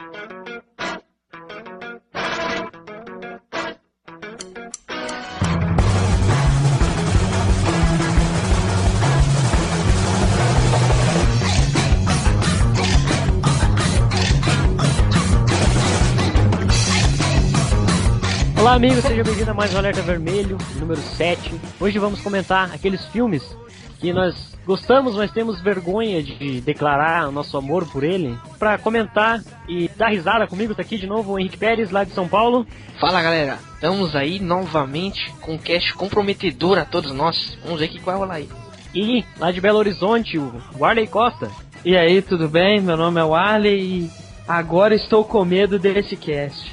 Olá amigos, seja bem-vindo a mais um Alerta Vermelho, número 7. Hoje vamos comentar aqueles filmes que nós gostamos, mas temos vergonha de declarar o nosso amor por ele. Para comentar e dar risada comigo, tá aqui de novo o Henrique Pérez, lá de São Paulo. Fala galera, estamos aí novamente com um cast comprometedor a todos nós. Vamos ver o que vai rolar aí. E lá de Belo Horizonte, o Warley Costa. E aí, tudo bem? Meu nome é Warley e agora estou com medo desse cast.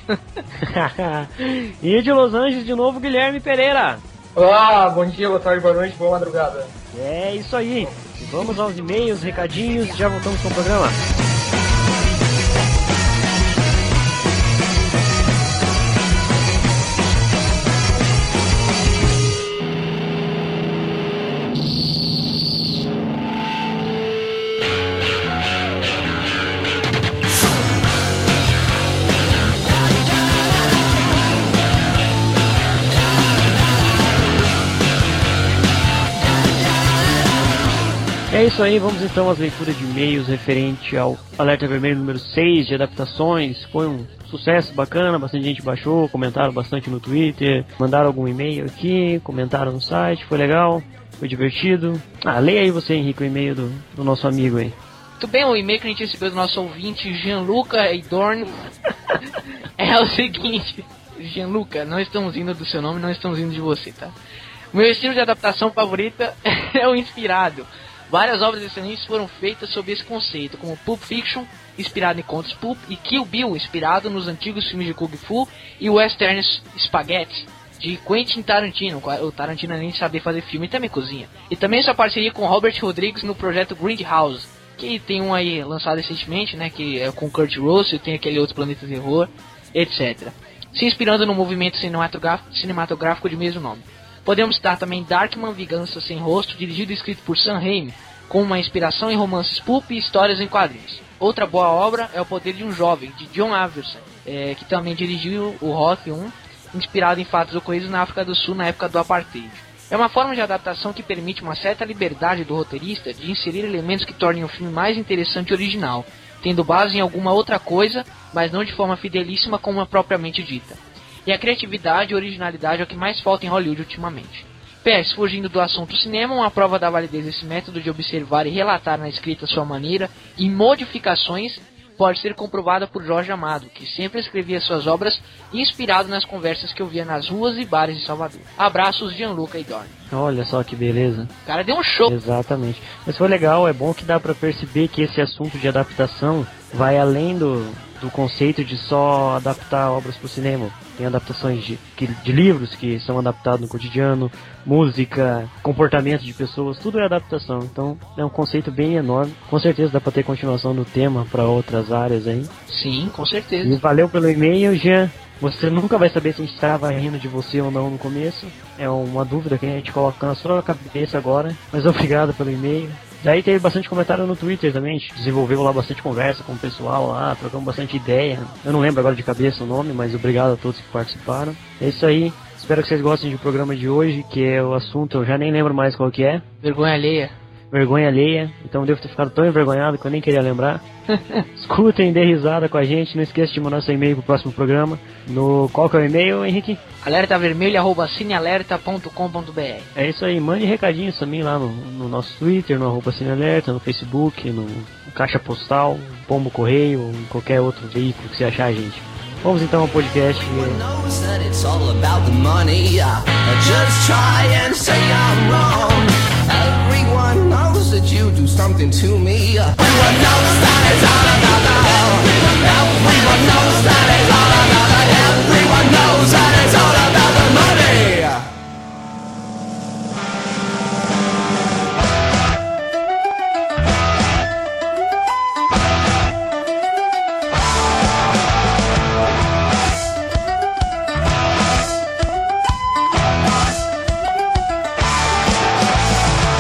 E de Los Angeles de novo, Guilherme Pereira. Olá, bom dia, boa tarde, boa noite, boa madrugada. É isso aí. Vamos aos e-mails, recadinhos, já voltamos com o programa. É isso aí, vamos então às leituras de e-mails referente ao Alerta Vermelho número 6 de adaptações. Foi um sucesso bacana, bastante gente baixou, comentaram bastante no Twitter, mandaram algum e-mail aqui, comentaram no site, foi legal, foi divertido. Leia aí você, Henrique, o e-mail do nosso amigo aí. Muito bem, o e-mail que a gente recebeu do nosso ouvinte Gianluca Eidorn é o seguinte: Gianluca, não estamos indo do seu nome, não estamos indo de você, tá? O meu estilo de adaptação favorita é o inspirado. Várias obras excelentes foram feitas sob esse conceito, como Pulp Fiction, inspirado em contos Pulp, e Kill Bill, inspirado nos antigos filmes de Kung Fu, e Western Spaghetti, de Quentin Tarantino. O Tarantino nem sabia fazer filme e também cozinha. E também sua parceria com Robert Rodrigues no projeto Grindhouse, que tem um aí lançado recentemente, né, que é com Kurt Russell, tem aquele outro Planeta Terror, etc. Se inspirando no movimento cinematográfico de mesmo nome. Podemos citar também Darkman, Vingança Sem Rosto, dirigido e escrito por Sam Raimi, com uma inspiração em romances pulp e histórias em quadrinhos. Outra boa obra é O Poder de um Jovem, de John Avildsen, que também dirigiu o Rock 1, inspirado em fatos ocorridos na África do Sul na época do Apartheid. É uma forma de adaptação que permite uma certa liberdade do roteirista de inserir elementos que tornem o filme mais interessante e original, tendo base em alguma outra coisa, mas não de forma fidelíssima como a propriamente dita. E a criatividade e originalidade é o que mais falta em Hollywood ultimamente. PS, fugindo do assunto cinema, uma prova da validez desse método de observar e relatar na escrita sua maneira e modificações pode ser comprovada por Jorge Amado, que sempre escrevia suas obras inspirado nas conversas que ouvia nas ruas e bares de Salvador. Abraços, Gianluca Eidorn. Olha só que beleza. O cara deu um show. Exatamente. Mas foi legal, é bom que dá pra perceber que esse assunto de adaptação vai além do conceito de só adaptar obras para o cinema. Tem adaptações de livros que são adaptados no cotidiano, música, comportamento de pessoas, tudo é adaptação. Então é um conceito bem enorme. Com certeza dá para ter continuação do tema para outras áreas aí. Sim, com certeza. E valeu pelo e-mail, Jean. Você nunca vai saber se a gente estava rindo de você ou não no começo. É uma dúvida que a gente coloca na sua cabeça agora. Mas obrigado pelo e-mail. Daí teve bastante comentário no Twitter também, a gente desenvolveu lá bastante conversa com o pessoal lá, trocamos bastante ideia. Eu não lembro agora de cabeça o nome, mas obrigado a todos que participaram. É isso aí, espero que vocês gostem do programa de hoje, que é o assunto, eu já nem lembro mais qual que é. Vergonha alheia. Vergonha alheia, então eu devo ter ficado tão envergonhado que eu nem queria lembrar. Escutem, dê risada com a gente, não esqueça de mandar seu e-mail pro próximo programa. Qual que é o e-mail, Henrique? alertavermelho@cinealerta.com.br. É isso aí, mande recadinhos também lá no nosso Twitter, no @cinealerta, no Facebook, no Caixa Postal, Pombo Correio, em qualquer outro veículo que você achar a gente. Vamos então ao podcast. Everyone knows that you do something to me. Everyone knows that it's all about the hell. Everyone knows that it's all about the hell. Everyone knows that it's all about the money.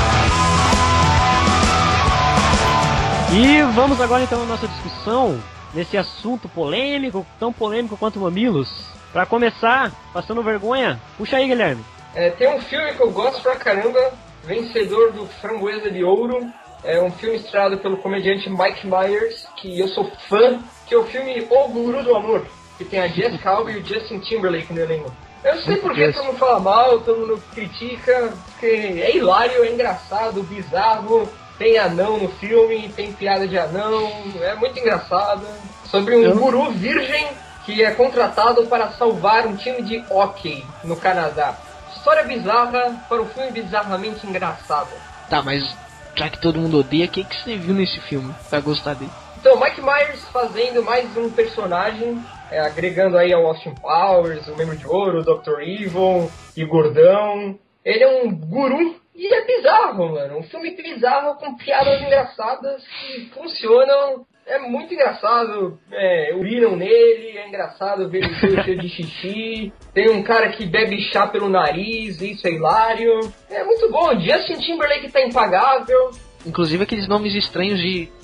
E vamos agora então à nossa discussão nesse assunto polêmico, tão polêmico quanto Mamilos. Pra começar, passando vergonha, puxa aí, Guilherme. Tem um filme que eu gosto pra caramba, vencedor do Framboesa de Ouro. É um filme estrelado pelo comediante Mike Myers, que eu sou fã, que é o filme O Guru do Amor, que tem a Jessica Alba e o Justin Timberlake no elenco. Eu não sei por que todo mundo fala mal, todo mundo critica, porque é hilário, é engraçado, bizarro, tem anão no filme, tem piada de anão, é muito engraçado. Sobre um guru virgem que é contratado para salvar um time de hóquei no Canadá. História bizarra para um filme bizarramente engraçado. Tá, mas já que todo mundo odeia, o que você viu nesse filme pra gostar dele? Então, Mike Myers fazendo mais um personagem, agregando aí ao Austin Powers, o Membro de Ouro, o Dr. Evil e o Gordão. Ele é um guru e é bizarro, mano. Um filme bizarro com piadas engraçadas que funcionam. É muito engraçado, urinam nele, é engraçado ver ele cheio de xixi. Tem um cara que bebe chá pelo nariz, isso é hilário. É muito bom, Justin Timberlake tá impagável. Inclusive aqueles nomes estranhos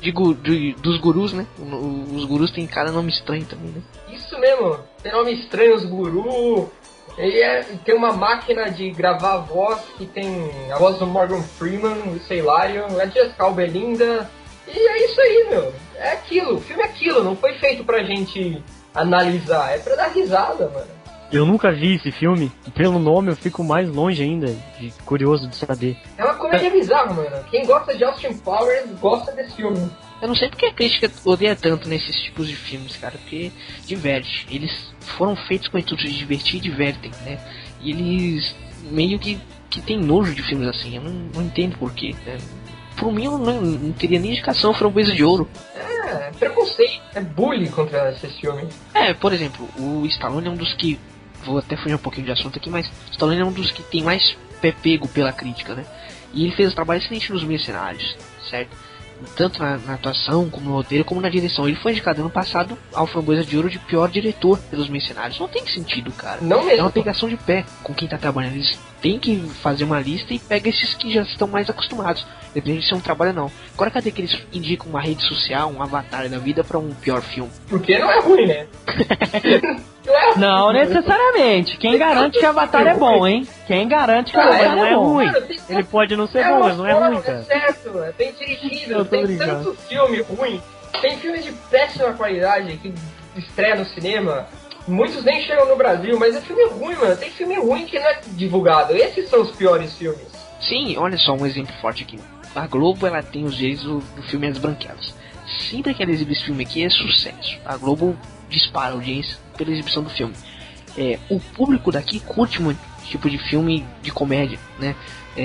dos gurus, né? Os gurus têm cada nome estranho também, né? Isso mesmo, tem nome estranho, os gurus. Tem uma máquina de gravar a voz que tem a voz do Morgan Freeman, isso é hilário. A Jessica Alba é linda. E é isso aí, meu. É aquilo, o filme é aquilo, não foi feito pra gente analisar, é pra dar risada, mano. Eu nunca vi esse filme, pelo nome eu fico mais longe ainda, curioso de saber. É uma comédia bizarra, mano. Quem gosta de Austin Powers gosta desse filme. Eu não sei porque a crítica odeia tanto nesses tipos de filmes, cara, porque diverte. Eles foram feitos com o intuito de divertir e divertem, né? E eles meio que tem nojo de filmes assim, eu não entendo porquê, né? Por mim, eu não teria nem indicação Framboesa de Ouro. É preconceito, é bullying contra esses filmes. Por exemplo, o Stallone é um dos que... Vou até fugir um pouquinho de assunto aqui, mas o Stallone é um dos que tem mais pé pego pela crítica, né? E ele fez um trabalho excelente nos Mercenários, certo? Tanto na atuação, como no roteiro, como na direção. Ele foi indicado ano passado ao Framboesa de Ouro de pior diretor pelos Mercenários. Não tem sentido, cara. Não mesmo. É uma pegação de pé com quem tá trabalhando. Eles têm que fazer uma lista e pega esses que já estão mais acostumados. Depende de ser um trabalho ou não. Agora cadê que eles indicam uma rede social, um avatar da vida pra um pior filme? Porque não é ruim, né? Não necessariamente. Quem garante que Avatar é bom, hein? Quem garante que Avatar não é é bom. ruim. Ele pode não ser bom, mas não é ruim, cara. É certo, é bem dirigido. Tem brincando. tanto filme ruim. Tem filme de péssima qualidade que estreia no cinema. Muitos nem chegam no Brasil, mas é filme ruim, mano. Tem filme ruim que não é divulgado. Esses são os piores filmes. Sim, olha só um exemplo forte aqui. A Globo, ela tem os direitos do filme As Branquelas. Sempre que ela exibe esse filme aqui é sucesso. A Globo dispara a audiência pela exibição do filme. O público daqui curte muito tipo de filme de comédia, né?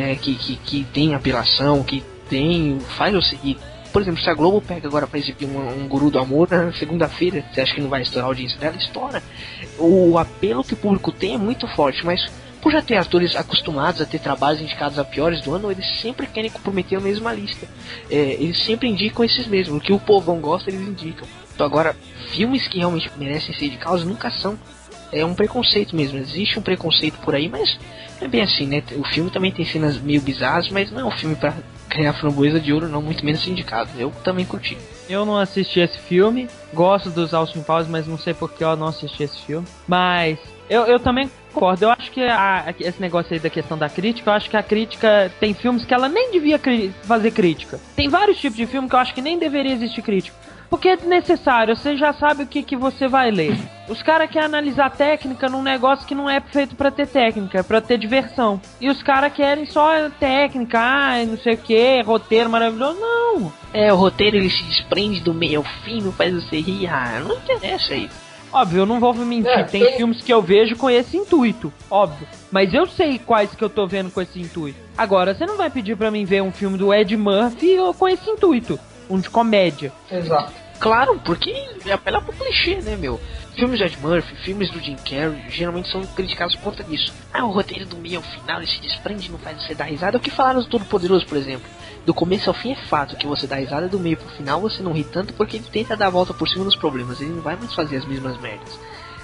Que tem apelação, que faz eu seguir. Por exemplo, se a Globo pega agora pra exibir um Guru do Amor na segunda-feira, você acha que não vai estourar a audiência dela? Estoura. O apelo que o público tem é muito forte, mas por já ter atores acostumados a ter trabalhos indicados a piores do ano, eles sempre querem comprometer a mesma lista. Eles sempre indicam esses mesmos. O que o povão gosta, eles indicam. Então agora, filmes que realmente merecem ser indicados nunca são. É um preconceito mesmo. Existe um preconceito por aí, mas não é bem assim, né? O filme também tem cenas meio bizarras, mas não é um filme pra ganhar Framboesa de Ouro, não, muito menos ser indicado. Eu também curti. Eu não assisti esse filme. Gosto dos Austin Powers, mas não sei porque eu não assisti esse filme. Mas eu também concordo. Eu acho que esse negócio aí da questão da crítica, eu acho que a crítica tem filmes que ela nem devia fazer crítica. Tem vários tipos de filme que eu acho que nem deveria existir crítica. Porque é desnecessário, você já sabe o que você vai ler. Os caras querem analisar técnica num negócio que não é feito pra ter técnica, é pra ter diversão. E os caras querem só técnica, não sei o que, roteiro maravilhoso, não. O roteiro ele se desprende do meio ao fim, não faz você rir, não interessa isso. Óbvio, eu não vou mentir, tem filmes que eu vejo com esse intuito, óbvio. Mas eu sei quais que eu tô vendo com esse intuito. Agora, você não vai pedir pra mim ver um filme do Ed Murphy com esse intuito. Um de comédia. Exato. Claro, porque apela pro clichê, né, meu? Filmes do Ed Murphy, filmes do Jim Carrey, geralmente são criticados por conta disso. O roteiro do meio ao final, ele se desprende, não faz você dar risada. É o que falaram do Todo-Poderoso, por exemplo. Do começo ao fim é fato que você dá risada, do meio pro final você não ri tanto porque ele tenta dar a volta por cima dos problemas. Ele não vai mais fazer as mesmas merdas.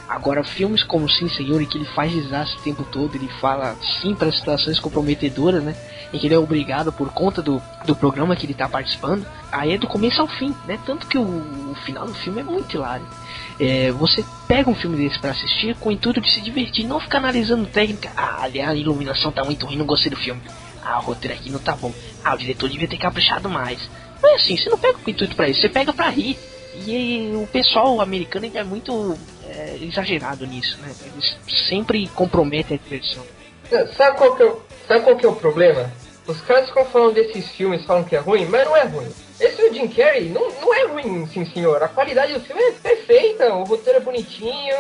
Agora, filmes como Sim Senhor, em que ele faz desastre o tempo todo, ele fala sim para situações comprometedoras, né? Em que ele é obrigado por conta do programa que ele tá participando, aí é do começo ao fim, né? Tanto que o final do filme é muito hilário. Você pega um filme desse pra assistir com o intuito de se divertir, não ficar analisando técnica. Aliás, a iluminação tá muito ruim, não gostei do filme. O roteiro aqui não tá bom. O diretor devia ter caprichado mais. Não é assim, você não pega com o intuito pra isso, você pega pra rir. E o pessoal americano é muito exagerado nisso, né? Eles sempre comprometem a diversão. Sabe qual que é o problema? Os caras ficam falando desses filmes, falam que é ruim, mas não é ruim. Esse do Jim Carrey não é ruim, sim senhor. A qualidade do filme é perfeita, o roteiro é bonitinho.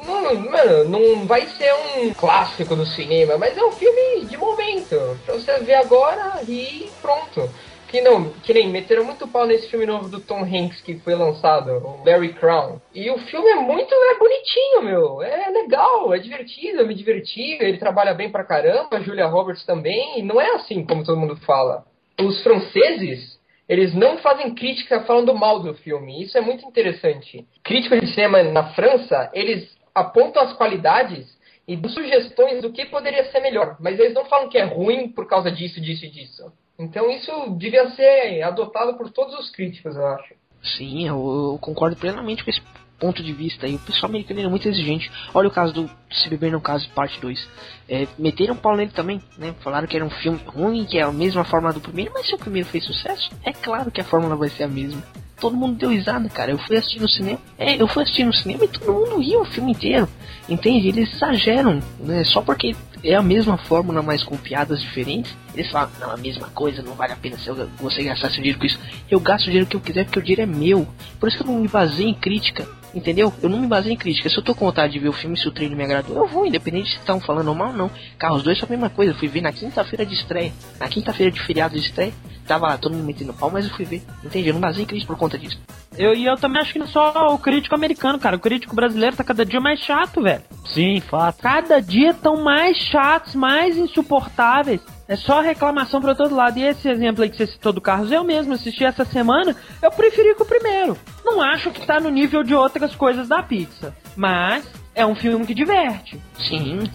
Não vai ser um clássico do cinema, mas é um filme de momento. Pra você ver agora e pronto. Que nem meteram muito pau nesse filme novo do Tom Hanks que foi lançado, o Barry Crown. E o filme é bonitinho, meu. É legal, é divertido, eu me diverti. Ele trabalha bem pra caramba, a Julia Roberts também. E não é assim como todo mundo fala. Os franceses, eles não fazem crítica falando mal do filme. Isso é muito interessante. Críticos de cinema na França, eles apontam as qualidades e dão sugestões do que poderia ser melhor. Mas eles não falam que é ruim por causa disso, disso e disso. Então isso devia ser adotado por todos os críticos, eu acho. Sim, eu concordo plenamente com esse ponto de vista. E o pessoal americano é muito exigente. Olha o caso do Se Beber Não Case, parte 2. Meteram pau nele também, né? Falaram que era um filme ruim, que é a mesma fórmula do primeiro. Mas se o primeiro fez sucesso, é claro que a fórmula vai ser a mesma. Todo mundo deu risada, cara. Eu fui assistir no cinema. Eu fui assistir no cinema e todo mundo riu o filme inteiro. Entende? Eles exageram, né? Só porque é a mesma fórmula, mas com piadas diferentes. Eles falam, não, a mesma coisa, não vale a pena você gastar seu dinheiro com isso. Eu gasto o dinheiro que eu quiser porque o dinheiro é meu. Por isso que eu não me baseio em crítica. Entendeu? Eu não me baseio em crítica. Se eu tô com vontade de ver o filme, se o trailer me agradou, eu vou, independente se estão falando mal ou não. Carros 2 foi a mesma coisa. Eu fui ver na quinta-feira de estreia. Na quinta-feira de feriado de estreia. Tava lá todo mundo metendo pau, mas eu fui ver. Entende? Eu não baseio em crítica por conta disso. Eu também acho que não só o crítico americano, cara. O crítico brasileiro tá cada dia mais chato, velho. Sim, fato. Cada dia tão mais chatos, mais insuportáveis. É só reclamação pra todo lado. E esse exemplo aí que você citou do Carros, eu mesmo assisti essa semana, eu preferi que o primeiro. Não acho que tá no nível de outras coisas da Pixar, mas é um filme que diverte. Sim.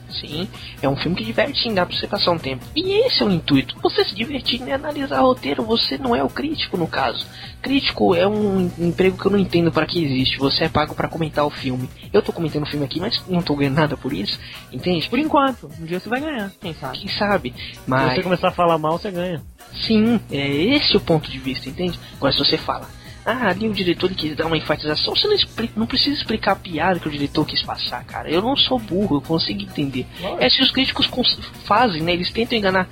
É um filme que diverte, sim, dá pra você passar um tempo. E esse é o intuito. Você se divertir e analisar o roteiro. Você não é o crítico, no caso. Crítico é um emprego que eu não entendo para que existe. Você é pago pra comentar o filme. Eu tô comentando o filme aqui, mas não tô ganhando nada por isso. Entende? Por enquanto. Um dia você vai ganhar, quem sabe? Quem sabe? Mas se você começar a falar mal, você ganha. Sim, é esse o ponto de vista, entende? Agora se você fala, ali o diretor quis dar uma enfatização, você não precisa explicar a piada que o diretor quis passar, cara. Eu não sou burro, eu consigo entender. Se os críticos fazem, né? Eles tentam enganar.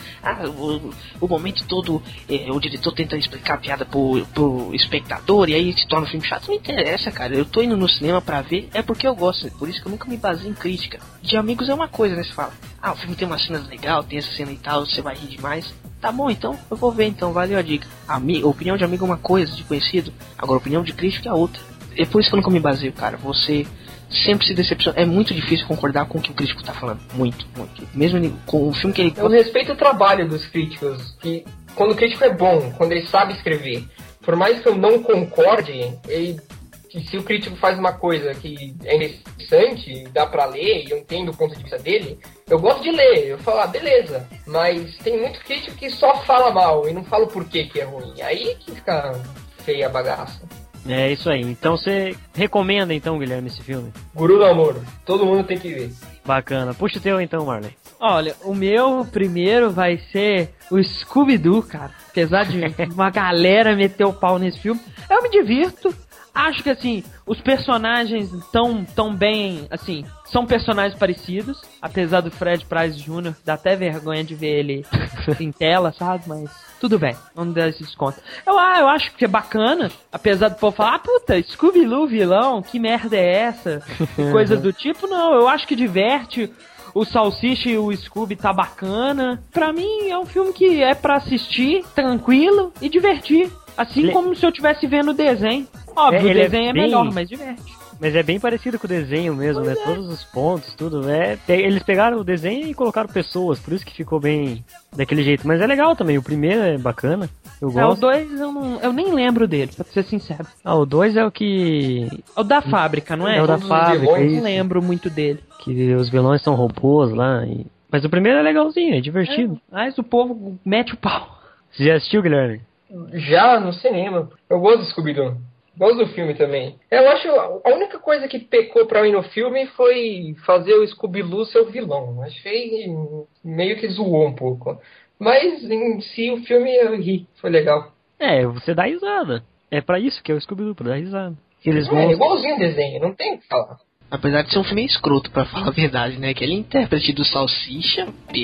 O momento todo o diretor tenta explicar a piada pro espectador e aí se torna um filme chato. Não interessa, cara. Eu tô indo no cinema pra ver, é porque eu gosto. Por isso que eu nunca me baseio em crítica. De amigos é uma coisa, né? Você fala, o filme tem uma cena legal, tem essa cena e tal, você vai rir demais. Tá bom, então, eu vou ver então, valeu a dica. Opinião de amigo é uma coisa, de conhecido. Agora, opinião de crítico é outra. É por isso que eu nunca me baseio, cara. Você sempre se decepciona. É muito difícil concordar com o que o crítico tá falando. Muito. Mesmo com o filme que ele... Eu respeito o trabalho dos críticos. Que quando o crítico é bom, quando ele sabe escrever, por mais que eu não concorde, se o crítico faz uma coisa que é interessante, dá pra ler, e eu entendo o ponto de vista dele, eu gosto de ler, eu falo, beleza. Mas tem muito crítico que só fala mal e não fala o porquê que é ruim. Aí que fica feia a bagaça. É isso aí. Então você recomenda então, Guilherme, esse filme? Guru do Amor. Todo mundo tem que ver. Bacana. Puxa o teu então, Marley. Olha, o meu primeiro vai ser o Scooby-Doo, cara. Apesar de uma galera meter o pau nesse filme, eu me divirto. Acho que, assim, os personagens tão bem, assim, são personagens parecidos, apesar do Fred Price Jr., dá até vergonha de ver ele em tela, sabe? Mas tudo bem, vamos dar esse desconto. Eu acho que é bacana, apesar do povo falar, puta, Scooby-Doo vilão, que merda é essa? Coisas do tipo, não, eu acho que diverte. O Salsicha e o Scooby tá bacana. Pra mim, é um filme que é pra assistir, tranquilo e divertir. Assim como se eu estivesse vendo o desenho. Óbvio, o desenho é melhor, mas diverte. Mas é bem parecido com o desenho mesmo, né? Todos os pontos, tudo. Eles pegaram o desenho e colocaram pessoas, por isso que ficou bem daquele jeito. Mas é legal também, o primeiro é bacana. Eu gosto. O 2 eu nem lembro dele, pra ser sincero. O 2 é o que... É o da fábrica, não é? É o da fábrica, eu não lembro muito dele. Que os vilões são robôs lá. Mas o primeiro é legalzinho, é divertido. Mas o povo mete o pau. Você já assistiu, Guilherme? Já no cinema. Eu gosto do Scooby-Doo. Gosto do filme também. Eu acho a única coisa que pecou pra mim no filme foi fazer o Scooby-Doo ser o vilão. Achei meio que zoou um pouco. Mas em si o filme eu ri, foi legal. Você dá risada. É pra isso que é o Scooby-Doo, pra dar risada. Eles É igualzinho o desenho, não tem o que falar. Apesar de ser um filme escroto, pra falar a verdade, né? Aquele intérprete do Salsicha,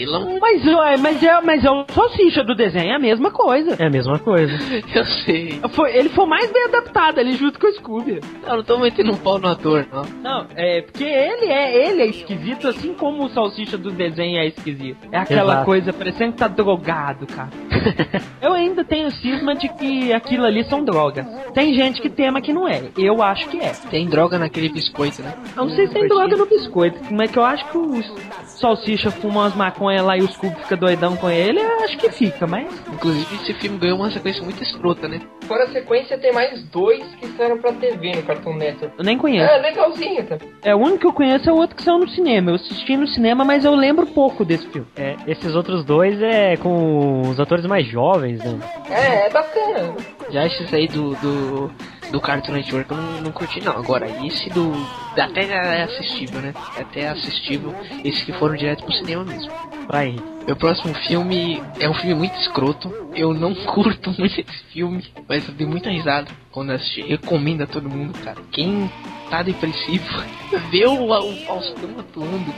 Mas é o Salsicha do desenho, é a mesma coisa. É a mesma coisa. Eu sei. Ele foi mais bem adaptado ali junto com o Scooby. Não tô metendo um pau no ator, não. Não, porque ele é esquisito, assim como o Salsicha do desenho é esquisito. É aquela coisa parecendo que tá drogado, cara. Eu ainda tenho cisma de que aquilo ali são drogas. Tem gente que tema que não é. Eu acho que é. Tem droga naquele biscoito, né? Eu não sei se tem droga no biscoito, mas que eu acho que o Salsicha fuma umas maconhas lá e o Scooby fica doidão com ele, eu acho que fica, mas... Inclusive esse filme ganhou uma sequência muito escrota, né? Fora a sequência tem mais 2 que saíram pra TV no Cartoon Network. Eu nem conheço. É, legalzinho, tá? O único que eu conheço é o outro que saiu no cinema. Eu assisti no cinema, mas eu lembro pouco desse filme. Esses outros 2 é com os atores mais jovens, né? É bacana. Já esses aí do Cartoon Network eu não curti não. Agora, esse até é assistível, né? Até assistível. Esses que foram direto pro cinema mesmo. Vai. Meu próximo filme é um filme muito escroto. Eu não curto muito esse filme, mas eu dei muita risada quando assisti. Recomendo a todo mundo, cara. Quem tá depressivo, vê o Faustão atuando.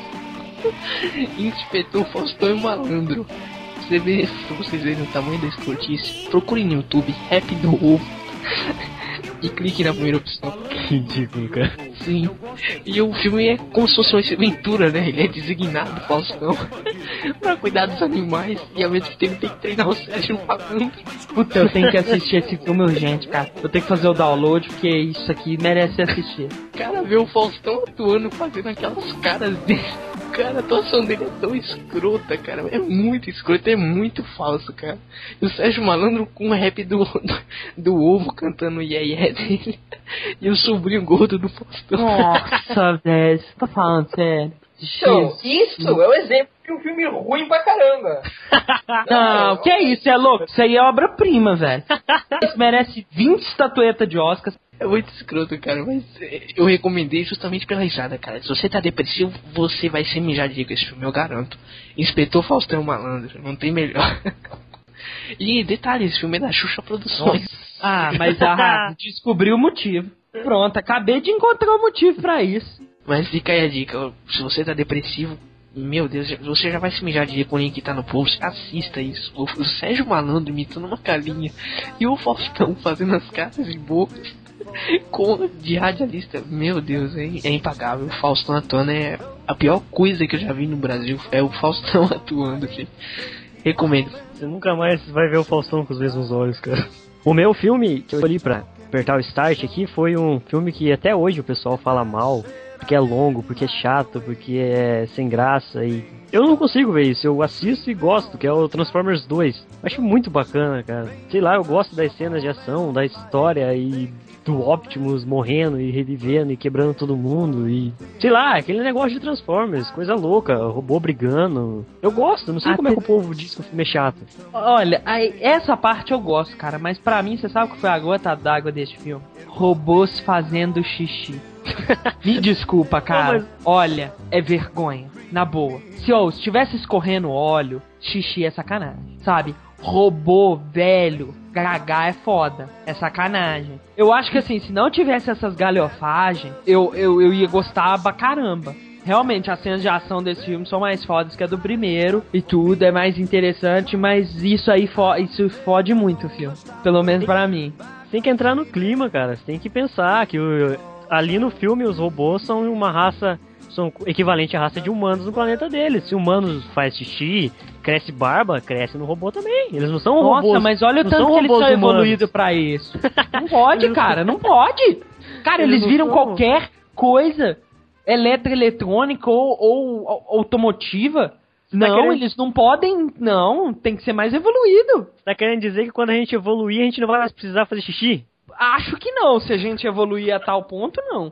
Inspetor Faustão é malandro. Pra vocês verem o tamanho da escrotice, procure no YouTube Rap do Ovo e clique na primeira opção. Que ridículo, cara. Sim. E o filme é como se fosse uma aventura, né? Ele é designado, Faustão, pra cuidar dos animais e ao mesmo tempo tem que treinar o Sérgio Malandro. Puta, eu tenho que assistir esse filme urgente, cara. Eu tenho que fazer o download porque isso aqui merece assistir. Cara, ver o Faustão atuando, fazendo aquelas caras dele. Cara, a atuação dele é tão escrota, cara. É muito escrota, é muito falso, cara. E o Sérgio Malandro com o rap do ovo cantando o iê dele. E o sobrinho gordo do Faustão. Nossa, velho, você tá falando sério? Então, isso é o exemplo de um filme ruim pra caramba. Não, que é isso, é louco? Isso aí é obra-prima, velho. Isso merece 20 estatuetas de Oscar. É muito escroto, cara, mas eu recomendei justamente pela risada, cara. Se você tá depressivo, você vai ser mijar de rir com esse filme, eu garanto. Inspetor Faustão Malandro, não tem melhor. E detalhe, esse filme é da Xuxa Produções. Mas descobri o motivo. Pronto, acabei de encontrar o motivo pra isso. Mas fica aí a dica, se você tá depressivo, meu Deus, você já vai se mijar de rir com o link que tá no post, assista isso. O Sérgio Malandro imitando uma carinha e o Faustão fazendo as caras e bocas de radialista, meu Deus, é impagável. O Faustão atuando é a pior coisa que eu já vi no Brasil, é o Faustão atuando, gente. Recomendo. Você nunca mais vai ver o Faustão com os mesmos olhos, cara. O meu filme que eu escolhi pra apertar o start aqui foi um filme que até hoje o pessoal fala mal, porque é longo, porque é chato, porque é sem graça e... Eu não consigo ver isso, eu assisto e gosto, que é o Transformers 2. Acho muito bacana, cara. Sei lá, eu gosto das cenas de ação, da história e do Optimus morrendo e revivendo e quebrando todo mundo e... Sei lá, aquele negócio de Transformers, coisa louca, robô brigando. Eu gosto, não sei como é que o povo diz que o filme é chato. Olha, essa parte eu gosto, cara, mas pra mim, você sabe o que foi a gota d'água desse filme? Robôs fazendo xixi. Me desculpa, cara. Não, mas... Olha, é vergonha. Na boa. Se estivesse escorrendo óleo, xixi é sacanagem, sabe? Robô velho, gaga é foda. É sacanagem. Eu acho que assim, se não tivesse essas galhofagens, eu ia gostar pra caramba. Realmente, as cenas de ação desse filme são mais fodas que a do primeiro e tudo, é mais interessante, mas isso aí isso fode muito o filme. Pelo menos pra mim. Tem que entrar no clima, cara. Você tem que pensar que ali no filme os robôs são uma raça, são equivalente à raça de humanos no planeta deles. Se humanos faz xixi, cresce barba, cresce no robô também. Eles não são robôs. Nossa, mas olha o tanto que eles são evoluídos pra isso. Não pode, cara, não pode. Cara, eles viram qualquer coisa eletroeletrônica ou automotiva. Eles não podem, não, tem que ser mais evoluído. Tá querendo dizer que quando a gente evoluir, a gente não vai mais precisar fazer xixi? Acho que não, se a gente evoluir a tal ponto, não.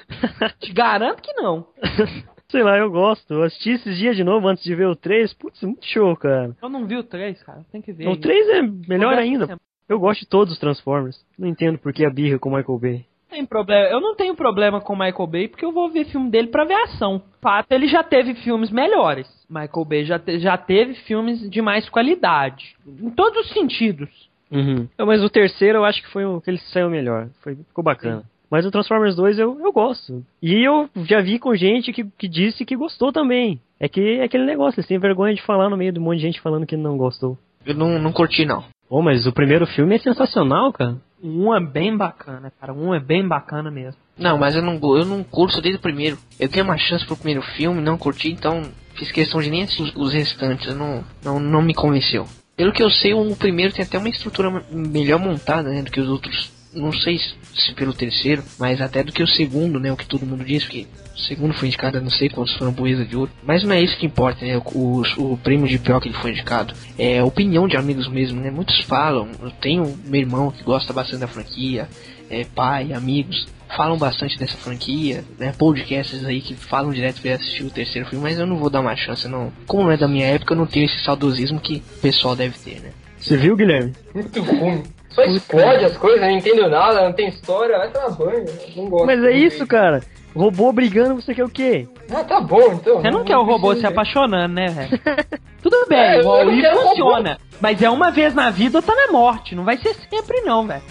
Te garanto que não. Sei lá, eu gosto. Eu assisti esses dias de novo antes de ver o 3. Putz, muito show, cara. Eu não vi o 3, cara, tem que ver. O 3 é melhor ainda. Eu gosto de todos os Transformers. Não entendo por que a birra com o Michael Bay. Tem problema. Eu não tenho problema com o Michael Bay porque eu vou ver filme dele pra ver ação. Fato, ele já teve filmes melhores. Michael Bay já teve filmes de mais qualidade. Em todos os sentidos. Uhum. Mas o terceiro eu acho que foi o que ele saiu melhor. Ficou bacana. Sim. Mas o Transformers 2 eu gosto. E eu já vi com gente que disse que gostou também. É aquele negócio, eles têm vergonha de falar no meio de um monte de gente falando que não gostou. Eu não curti, não. Oh, mas o primeiro filme é sensacional, cara. Um é bem bacana, cara. Um é bem bacana mesmo. Não, mas eu não curto desde o primeiro. Eu dei uma chance pro primeiro filme, não curti, então fiz questão de nem assistir os restantes. Não me convenceu. Pelo que eu sei, o primeiro tem até uma estrutura melhor montada, né, do que os outros. Não sei se pelo terceiro, mas até do que o segundo, né, o que todo mundo diz, que o segundo foi indicado a não sei quantos framboesa de ouro. Mas não é isso que importa, né, o prêmio de pior que ele foi indicado. É a opinião de amigos mesmo, né, muitos falam. Eu tenho meu irmão que gosta bastante da franquia, pai, amigos, falam bastante dessa franquia, né, podcasts aí que falam direto pra assistir o terceiro filme, mas eu não vou dar uma chance, não. Como não é da minha época, eu não tenho esse saudosismo que o pessoal deve ter, né. Você viu, Guilherme? Muito ruim. Só explode as coisas, não entendo nada, não tem história, vai tomar banho, não gosto. Mas é isso, cara. Robô brigando, você quer o quê? Ah, tá bom, então. Você não quer o robô se apaixonando, né, velho? Tudo bem, o Wall-E funciona. Mas é uma vez na vida ou tá na morte, não vai ser sempre não, velho.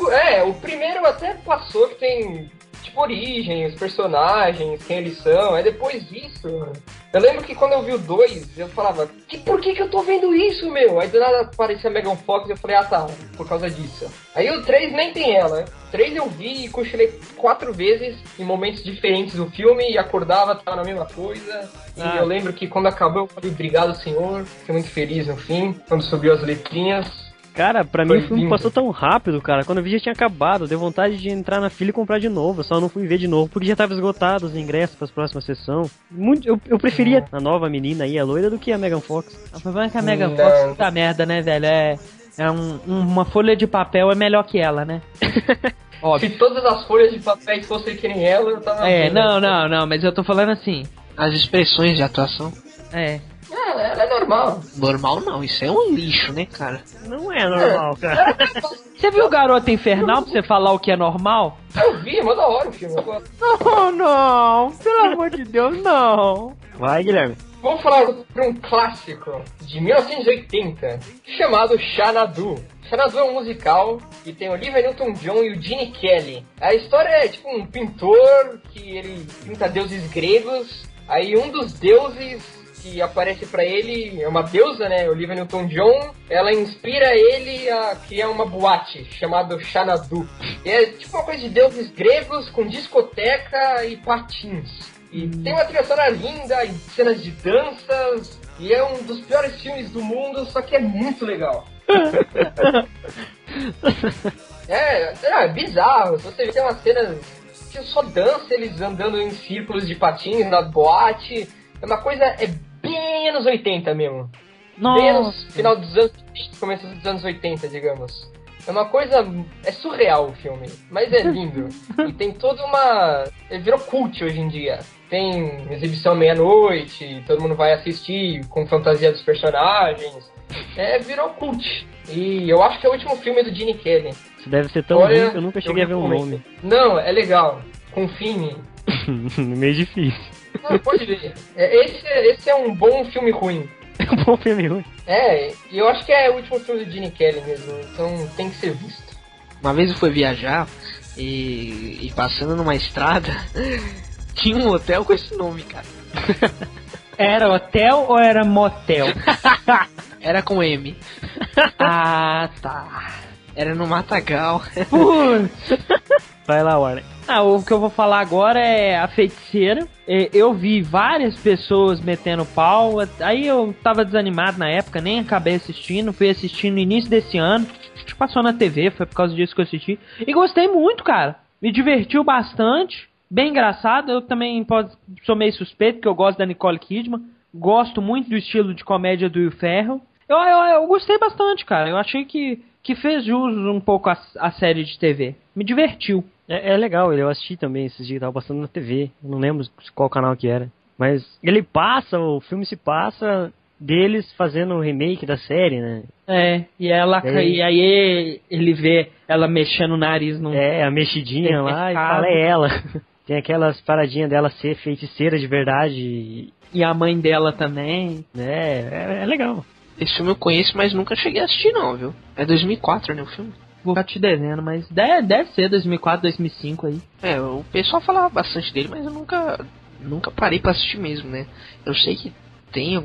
O primeiro até passou que tem, tipo, origem, os personagens, quem eles são, aí depois disso... Eu lembro que quando eu vi o 2, eu falava, por que eu tô vendo isso, meu? Aí do nada aparecia a Megan Fox e eu falei, tá, por causa disso. Aí o 3 nem tem ela. O 3 eu vi e cochilei 4 vezes em momentos diferentes do filme e acordava, tava na mesma coisa. E eu lembro que quando acabou eu falei, obrigado, senhor. Fiquei muito feliz no fim, quando subiu as letrinhas. Cara, pra mim o filme passou tão rápido, cara. Quando eu vi já tinha acabado. Deu vontade de entrar na fila e comprar de novo. Eu só não fui ver de novo porque já tava esgotado os ingressos pras próximas sessões. Eu preferia a nova menina aí, a loira, do que a Megan Fox. O problema é que a Megan Fox tá merda, né, velho? Uma folha de papel é melhor que ela, né? Óbvio. Se todas as folhas de papel fossem que nem ela, eu tava... Não, mas eu tô falando assim. As expressões de atuação. Ela é normal. Normal não, isso é um lixo, né, cara? Não é normal, cara. Você viu Garota Infernal pra você falar o que é normal? Eu vi, é mó da hora o filme. Não, pelo amor de Deus, não. Vai, Guilherme. Vamos falar sobre um clássico de 1980 chamado Xanadu. Xanadu é um musical e tem Olivia Newton-John e o Gene Kelly. A história é tipo um pintor que ele pinta deuses gregos. Aí um dos deuses que aparece pra ele é uma deusa, né, Olivia Newton-John. Ela inspira ele a criar uma boate chamada Xanadu. E é tipo uma coisa de deuses gregos com discoteca e patins. E tem uma trilha sonora linda e cenas de danças. E é um dos piores filmes do mundo, só que é muito legal. É bizarro. Você vê umas cenas que só dança, eles andando em círculos de patins na boate. É uma coisa, bem anos 80 mesmo. Nossa. Bem anos, final dos anos 20, começo dos anos 80, digamos. É uma coisa... É surreal o filme, mas é lindo. E tem toda uma... Ele virou cult hoje em dia. Tem exibição meia-noite, todo mundo vai assistir com fantasia dos personagens. Virou cult. E eu acho que é o último filme do Gene Kelly. Isso deve ser tão ruim que eu nunca cheguei a ver um nome. Não, é legal. Confie em mim. Meio difícil. Não, pode ver. Esse é um bom filme ruim. É um bom filme ruim. E eu acho que é o último filme do Gene Kelly mesmo, então tem que ser visto. Uma vez eu fui viajar e passando numa estrada, tinha um hotel com esse nome, cara. Era hotel ou era motel? Era com M. Ah, tá. Era no Matagal. Putz. Vai lá, Warner. O que eu vou falar agora é A Feiticeira. Eu vi várias pessoas metendo pau. Aí eu tava desanimado na época, nem acabei assistindo. Fui assistir no início desse ano. Passou na TV, foi por causa disso que eu assisti. E gostei muito, cara. Me divertiu bastante. bem engraçado. Eu também sou meio suspeito, porque eu gosto da Nicole Kidman. Gosto muito do estilo de comédia do Will Ferrell. Eu gostei bastante, cara. Eu achei que fez jus um pouco a série de TV. Me divertiu. É legal, eu assisti também esses dias, tava passando na TV. Eu não lembro qual canal que era. Mas o filme se passa deles fazendo o remake da série, né? E aí ele vê ela mexendo o nariz no... a mexidinha lá e fala, é ela. Tem aquelas paradinhas dela ser feiticeira de verdade. E a mãe dela também. É legal. Esse filme eu conheço, mas nunca cheguei a assistir não, viu? É 2004, né, o filme? Vou ficar te devendo, mas deve ser 2004, 2005 aí. O pessoal falava bastante dele, mas eu nunca parei pra assistir mesmo, né? Eu sei que tem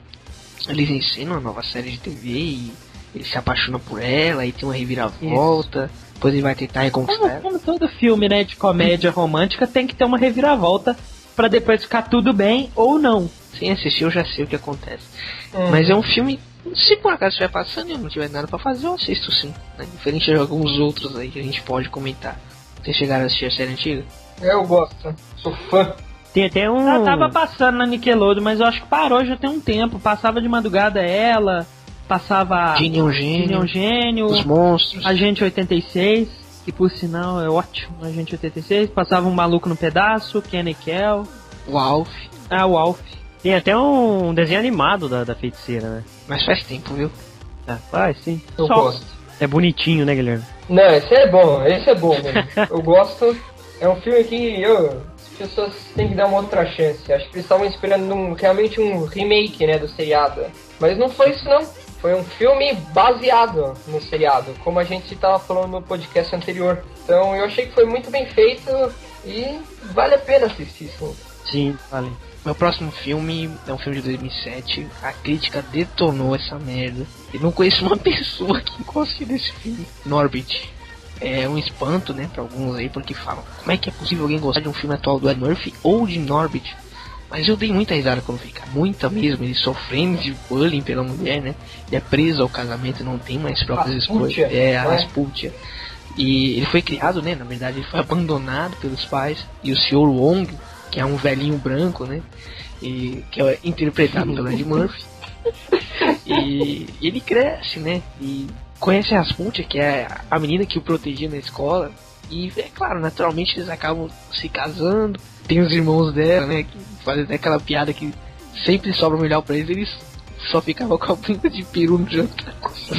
eles ensinam uma nova série de TV e ele se apaixona por ela, e tem uma reviravolta. Isso. Depois ele vai tentar reconquistar ela. Como todo filme, né, de comédia romântica, tem que ter uma reviravolta pra depois ficar tudo bem ou não. Sem assistir eu já sei o que acontece. Mas é um filme, se por acaso estiver passando e eu não tiver nada pra fazer, eu assisto sim, né? Diferente de alguns outros aí que a gente pode comentar. Vocês chegaram a assistir a série antiga? Eu gosto, sou fã. Tem até um... Ela tava passando na Nickelodeon, mas eu acho que parou já tem um tempo. Passava de madrugada ela, passava... Ginny Eugênio, Os Monstros, Agente 86, que por sinal é ótimo, Agente 86. Passava um Maluco no Pedaço, Kenny Kell. o Alf. O Alf. Tem até um desenho animado da feiticeira, né? Mas faz tempo, viu? Faz, sim. Eu gosto. É bonitinho, né, Guilherme? Não, esse é bom mesmo. Eu gosto. É um filme que as pessoas têm que dar uma outra chance. Acho que eles estavam esperando realmente um remake, né, do seriado. Mas não foi isso, não. Foi um filme baseado no seriado, como a gente estava falando no podcast anterior. Então eu achei que foi muito bem feito e vale a pena assistir, sim. Sim, vale. Meu próximo filme é um filme de 2007. A crítica detonou essa merda. Eu não conheço uma pessoa que goste desse filme. Norbit. É um espanto, né, pra alguns aí, porque falam: como é que é possível alguém gostar de um filme atual do Ed Murphy ou de Norbit? Mas eu dei muita risada quando vi, cara. Muita mesmo. Ele sofrendo de bullying pela mulher, né? Ele é preso ao casamento, não tem mais próprias escolhas. A Rasputia. E ele foi criado, né? Na verdade, ele foi abandonado pelos pais. E o Sr. Wong, que é um velhinho branco, né? E que é interpretado pelo Ed Murphy. E ele cresce, né? E conhece a Rasputia, que é a menina que o protegia na escola. E, é claro, naturalmente eles acabam se casando. Tem os irmãos dela, né? Que fazem até aquela piada que sempre sobra o melhor pra eles. Eles só ficavam com a bunda de peru no jantar.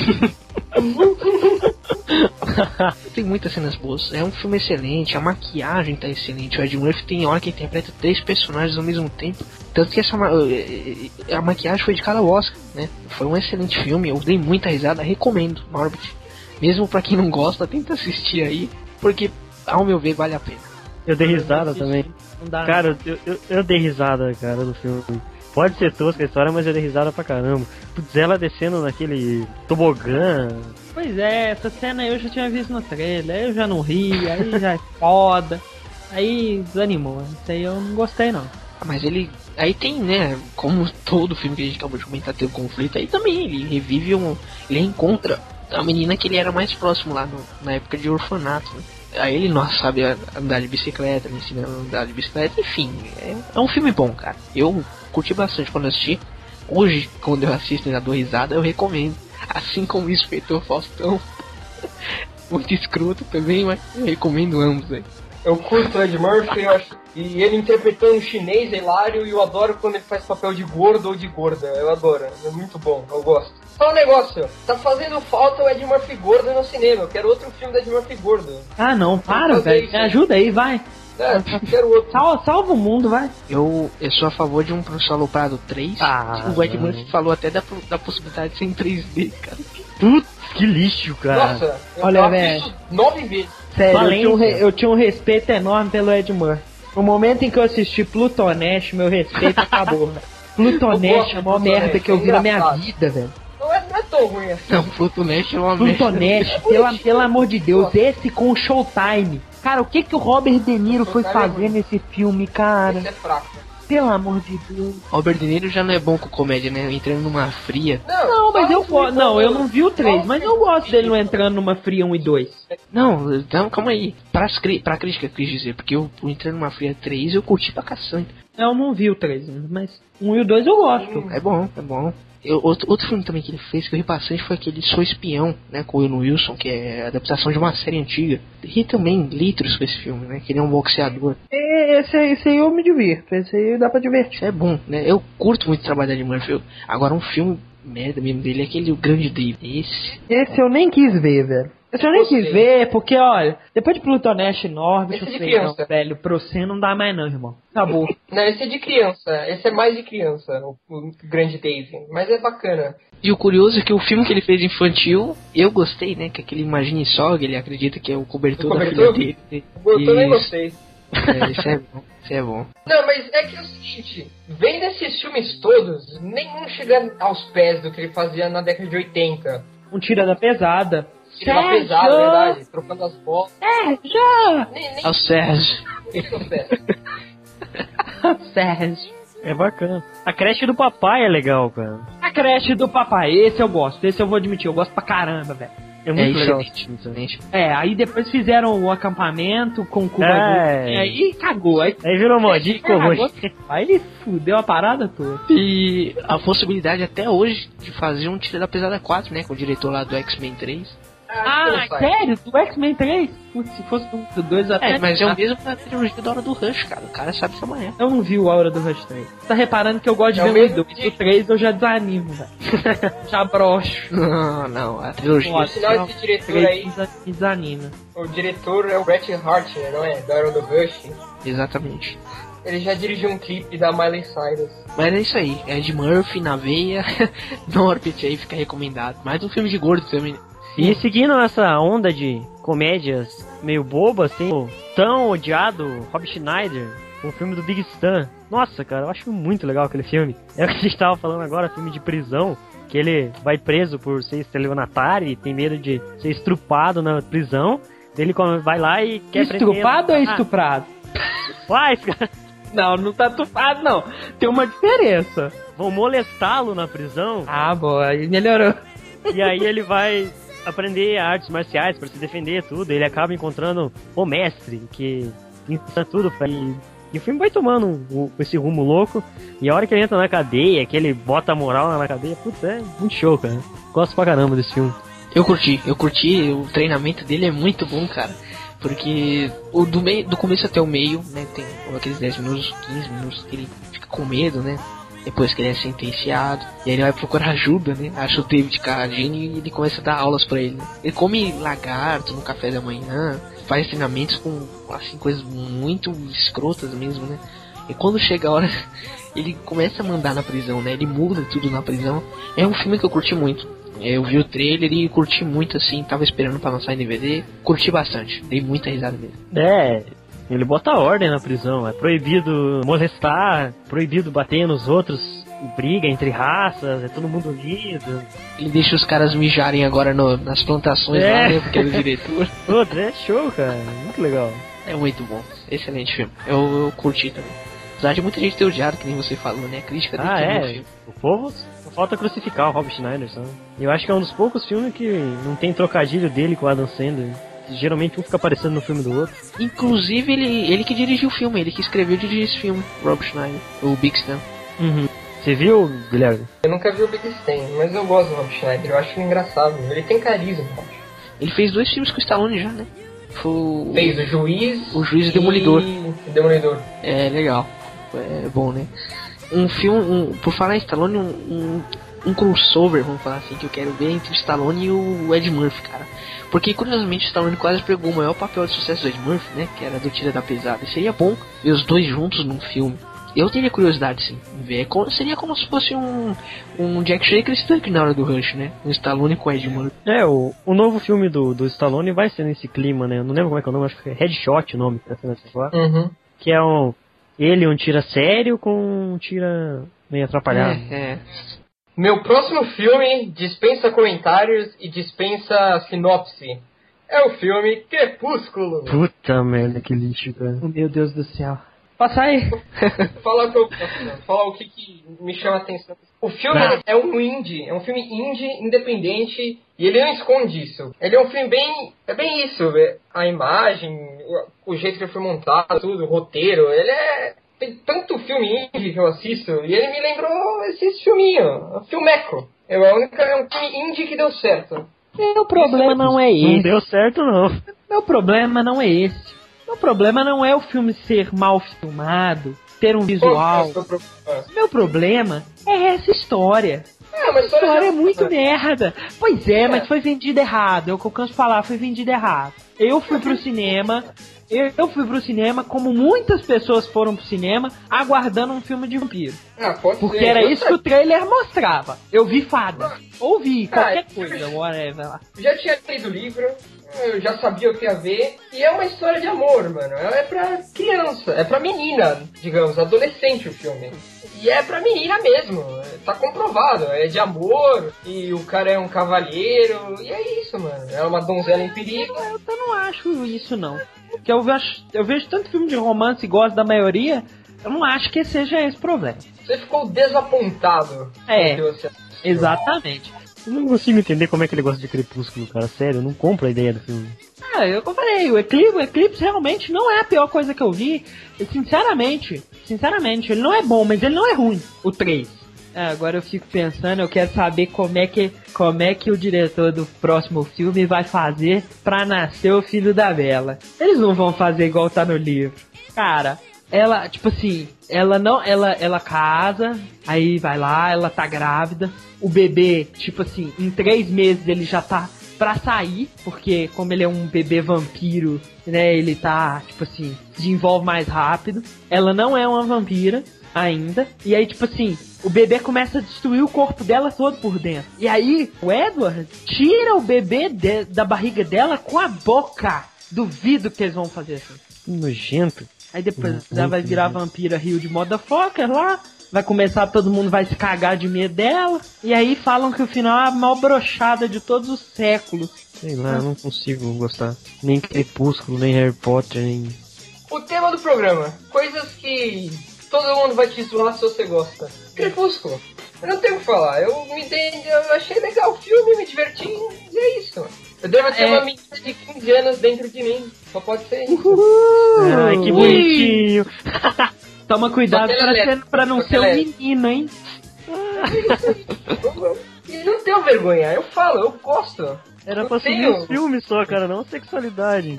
Tem muitas cenas boas. É um filme excelente. A maquiagem tá excelente. O Ed Murphy tem hora que interpreta 3 personagens ao mesmo tempo. Tanto que a maquiagem foi de cada Oscar, né? Foi um excelente filme. Eu dei muita risada. Recomendo Norbit. Mesmo pra quem não gosta, tenta assistir aí. Porque, ao meu ver, vale a pena. Eu dei risada também. Não dá, cara, eu dei risada, cara, no filme. Pode ser tosca a história, mas eu dei risada pra caramba. Putz, ela descendo naquele tobogã. Pois é, essa cena eu já tinha visto no trailer. Eu já não ri, aí já é foda. Aí desanimou. Isso aí eu não gostei, não. Mas ele... Aí tem, né, como todo filme que a gente acabou de comentar teve conflito, aí também ele revive ele reencontra a menina que ele era mais próximo lá na época de orfanato, né? Aí ele não sabe andar de bicicleta, ele ensina a andar de bicicleta, enfim, é um filme bom, cara. Eu curti bastante quando assisti. Hoje, quando eu assisto e já dou risada, eu recomendo. Assim como o Inspetor Faustão. Muito escroto também, mas eu recomendo ambos aí. Eu curto o Ed Murphy, eu acho. E ele interpretando um chinês hilário, e eu adoro quando ele faz papel de gordo ou de gorda. Eu adoro, é muito bom, eu gosto. Só um negócio, tá fazendo falta o Ed Murphy gordo no cinema. Eu quero outro filme do Ed Murphy gordo. Ah não, para, velho. Me ajuda aí, vai. Quero outro. Salva o mundo, vai. Eu sou a favor de um Professor Aloprado 3. O Ed Murphy falou até da possibilidade de ser em 3D, cara. Putz, que lixo, cara. Nossa, olha, velho. 9 vezes. Sério, eu tinha um respeito enorme pelo Ed Murphy. No momento em que eu assisti Plutoneste, meu respeito acabou. Plutoneste é a maior merda que eu vi na minha vida, velho. Não é tão ruim assim. Não, Plutoneste é uma merda. Plutoneste, pelo amor de Deus, esse com o Showtime. Cara, o que o Robert De Niro foi fazer nesse filme, cara? Esse é fraco. Pelo amor de Deus. Robert De Niro já não é bom com comédia, né? Entrando numa fria. Não, mas eu gosto. Não, eu não vi o 3, mas eu gosto dele não entrando numa fria 1 e 2. Não, então, calma aí. Pra crítica, eu quis dizer, porque eu Entrando numa fria 3 eu curti pra caçante. Eu não vi o 3, mas 1 e o 2 eu gosto. É bom, é bom. Outro filme também que ele fez que eu ri bastante foi aquele Sou Espião, né, com o Owen Wilson, que é a adaptação de uma série antiga. Ri também litros com esse filme, né, que ele é um boxeador. Esse aí eu me divirto, esse aí dá pra divertir. É bom, né, eu curto muito o trabalho da Ed Murphy. Agora um filme merda mesmo dele é aquele O Grande David. Esse eu nem quis ver, velho. Esse eu nem quis ver, porque, olha, depois de Plutoneste e Norbit, Esse é de criança. velho, pro você não dá mais não, irmão. Acabou. Não, esse é de criança. Esse é mais de criança, o Grande Dave. Mas é bacana. E o curioso é que o filme que ele fez infantil, eu gostei, né, que aquele Imagine Só, ele acredita que é o cobertor da filha dele. Eu também gostei. Isso é bom, isso é bom. Não, mas é que é o seguinte, vendo esses filmes todos, nenhum chega aos pés do que ele fazia na década de 80. Um tira da pesada. Tira da pesada, verdade, trocando as bolas. Já! Nem É o Sérgio. aos pés. Sérgio. É bacana. A creche do papai é legal, cara. A creche do papai, esse eu gosto. Esse eu vou admitir, eu gosto pra caramba, velho. É muito legal. excelente. Aí depois fizeram o acampamento com o Cuba Gooding, aí cagou. Aí virou modinha, Aí ele fudeu a parada toda. E a possibilidade até hoje de fazer um Tira da Pesada 4, né, com o diretor lá do X-Men 3. Sério? Do X-Men 3? Putz, se fosse do 2 até... Mas é o mesmo da trilogia da Hora do Rush, cara. O cara sabe que amanhã. Eu não vi o Aura do Rush 3. Tá reparando que eu gosto de ver o 2. O 3 eu já desanimo, velho. Já broxo. Não, a trilogia. Por sinal, esse diretor aí, Desanima. o diretor é o Bret Hart, né, não é? Da Hora do Rush. Exatamente. Ele já dirigiu um clipe da Miley Cyrus. Mas é isso aí. Ed Murphy na veia. Norbit aí fica recomendado. Mais um filme de gordo também. E seguindo essa onda de comédias meio bobas, tem o tão odiado Rob Schneider, o filme do Big Stan. Nossa, cara, eu acho muito legal aquele filme. É o que a gente tava falando agora, filme de prisão, que ele vai preso por ser estelionatário e tem medo de ser estrupado na prisão. Ele vai lá e quer Estrupado ou estuprado? Vai, cara. Não tá estrupado não. Tem uma diferença. Vão molestá-lo na prisão. Ah, boa, aí melhorou. E aí ele vai aprender artes marciais para se defender, tudo. Ele acaba encontrando o mestre, que ensina tudo pra ele. E o filme vai tomando esse rumo louco. E a hora que ele entra na cadeia, que ele bota a moral na cadeia, putz, é muito show, cara. Gosto pra caramba desse filme. Eu curti, o treinamento dele é muito bom, cara. Porque do começo até o meio, né, tem aqueles 10 minutos, 15 minutos que ele fica com medo, né? Depois que ele é sentenciado, e aí ele vai procurar ajuda, né? Acha o David Carradine e ele começa a dar aulas pra ele, né? Ele come lagarto no café da manhã, faz treinamentos com, assim, coisas muito escrotas mesmo, né? E quando chega a hora, ele começa a mandar na prisão, né? Ele muda tudo na prisão. É um filme que eu curti muito. Eu vi o trailer e curti muito, assim, tava esperando pra lançar em DVD. Curti bastante, dei muita risada mesmo. Ele bota ordem na prisão, é proibido molestar, proibido bater nos outros, briga entre raças, é todo mundo unido. Ele deixa os caras mijarem agora nas plantações lá, né, porque é o diretor. Putz, é show, cara, muito legal. É muito bom, excelente filme, eu curti também. Apesar de muita gente ter odiado, que nem você falou, né, a crítica do filme. O povo só falta crucificar o Rob Schneider, sabe? Eu acho que é um dos poucos filmes que não tem trocadilho dele com o Adam Sandler. Geralmente um fica aparecendo no filme do outro. Inclusive, ele que dirigiu o filme, ele que escreveu e dirigiu esse filme, Rob Schneider, o Big Stan. Você viu, Guilherme? Eu nunca vi o Big Stan, mas eu gosto do Rob Schneider, eu acho ele engraçado, ele tem carisma. Ele fez 2 filmes com o Stallone já, né? Fez o Juiz e Demolidor. Demolidor. É, legal. É bom, né? Um filme, por falar em Stallone, um crossover, vamos falar assim, que eu quero ver entre o Stallone e o Ed Murphy, cara. Porque, curiosamente, o Stallone quase pegou o maior papel de sucesso do Ed Murphy, né? Que era do Tira da Pesada. E seria bom ver os dois juntos num filme. Eu teria curiosidade, sim, em ver. Seria como se fosse um Jack Shaker Stuck na Hora do Rush, né? Um Stallone com o Ed Murphy. O novo filme do Stallone vai ser nesse clima, né? Eu não lembro como é que é o nome, acho que é Headshot o nome. Que é um tira sério com um tira meio atrapalhado. Meu próximo filme dispensa comentários e dispensa sinopse. É o filme Crepúsculo. Puta merda, que lixo, cara. Meu Deus do céu. Passa aí. Falar o que me chama a atenção. O filme é um indie, é um filme indie, independente, e ele não esconde isso. Ele é um filme é bem isso, a imagem, o jeito que ele foi montado, tudo, o roteiro, tem tanto filme indie que eu assisto, e ele me lembrou esse filminho, o Filmeco. É um filme indie que deu certo. Meu problema não é esse. Não deu certo, não. Meu problema não é esse. Meu problema não é o filme ser mal filmado, ter um visual. Meu problema é essa história. Mas a história é muito merda. Pois é, mas foi vendido errado. É o que eu canso de falar, foi vendido errado. Eu fui pro cinema, como muitas pessoas foram pro cinema, aguardando um filme de vampiro. Porque era isso que o trailer mostrava. Eu vi fada. Ouvi qualquer coisa, whatever lá. Já tinha lido o livro, eu já sabia o que ia ver, e é uma história de amor, mano. É pra criança, é pra menina, digamos, adolescente o filme. E é pra menina mesmo, tá comprovado, é de amor, e o cara é um cavalheiro, e é isso, mano. É uma donzela em perigo. Eu não acho isso, não. Porque eu vejo tanto filme de romance e gosto da maioria, eu não acho que seja esse problema. Você ficou desapontado. Exatamente. Eu não consigo entender como é que ele gosta de Crepúsculo, cara. Sério, eu não compro a ideia do filme. Eu falei, o Eclipse realmente não é a pior coisa que eu vi. Sinceramente, ele não é bom, mas ele não é ruim, o 3. Agora eu fico pensando, eu quero saber como é que o diretor do próximo filme vai fazer pra nascer o filho da Bella. Eles não vão fazer igual tá no livro. Cara, ela, tipo assim, ela casa, aí vai lá, ela tá grávida. O bebê, tipo assim, em 3 meses ele já tá pra sair, porque como ele é um bebê vampiro, né, ele tá, tipo assim, se desenvolve mais rápido. Ela não é uma vampira ainda, e aí, tipo assim, o bebê começa a destruir o corpo dela todo por dentro. E aí, o Edward tira o bebê da barriga dela com a boca. Duvido que eles vão fazer assim. Nojento. Aí depois ela vai virar vampira Rio de Motherfucker lá. Vai começar, todo mundo vai se cagar de medo dela. E aí falam que o final é a maior brochada de todos os séculos. Sei lá, eu não consigo gostar. Nem Crepúsculo, nem Harry Potter, nem... O tema do programa. Coisas que todo mundo vai te zoar se você gosta. Crepúsculo. Eu não tenho o que falar. Eu achei legal o filme, me diverti. E é isso. Eu devo ter uma menina de 15 anos dentro de mim. Só pode ser isso. Ai, que bonitinho. Toma cuidado pra não ser um menino, hein? E não tenho vergonha, eu falo, eu gosto. Era pra subir os filmes só, cara, não sexualidade.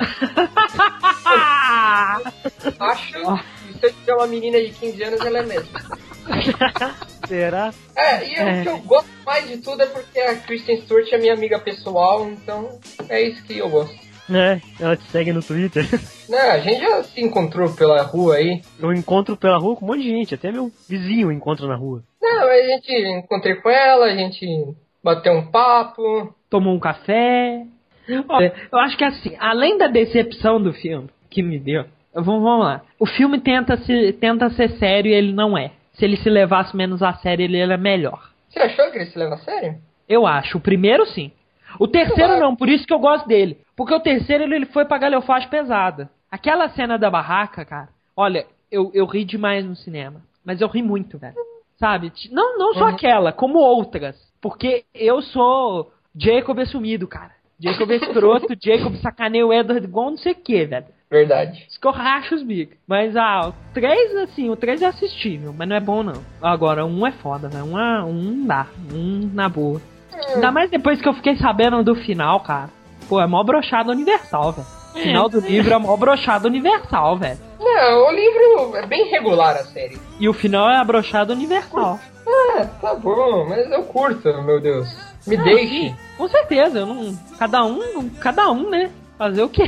Acho que se eu tiver uma menina de 15 anos, ela é mesmo. Será? O que eu gosto mais de tudo é porque a Kristen Stewart é minha amiga pessoal, então é isso que eu gosto. Ela te segue no Twitter. A gente já se encontrou pela rua aí. Eu encontro pela rua com um monte de gente, até meu vizinho encontra na rua. Encontrei com ela, a gente bateu um papo. Tomou um café. Olha, eu acho que assim, além da decepção do filme que me deu, vamos lá. O filme tenta ser sério e ele não é. Se ele se levasse menos a sério, ele era melhor. Você achou que ele se leva a sério? Eu acho. O primeiro, sim. O terceiro não, por isso que eu gosto dele. Porque o terceiro ele foi pra galhofagem pesada. Aquela cena da barraca, cara. Olha, eu ri demais no cinema. Mas eu ri muito, velho. Sabe? Não só aquela, como outras. Porque eu sou Jacob assumido, cara. Jacob escroto, Jacob sacaneia o Edward igual não sei o que, velho. Verdade. Escorracha os bicos. Mas o 3, assim, o 3 é assistível, mas não é bom, não. Agora, um é foda, velho. Um dá. Na boa. Ainda mais depois que eu fiquei sabendo do final, cara. Pô, é mó brochada universal, velho. O final do livro é mó brochada universal, velho. Não, o livro é bem regular, a série. E o final é a brochada universal. Tá bom, mas eu curto, meu Deus. Me deixe. Sim, com certeza, eu não... Cada um, né? Fazer o quê?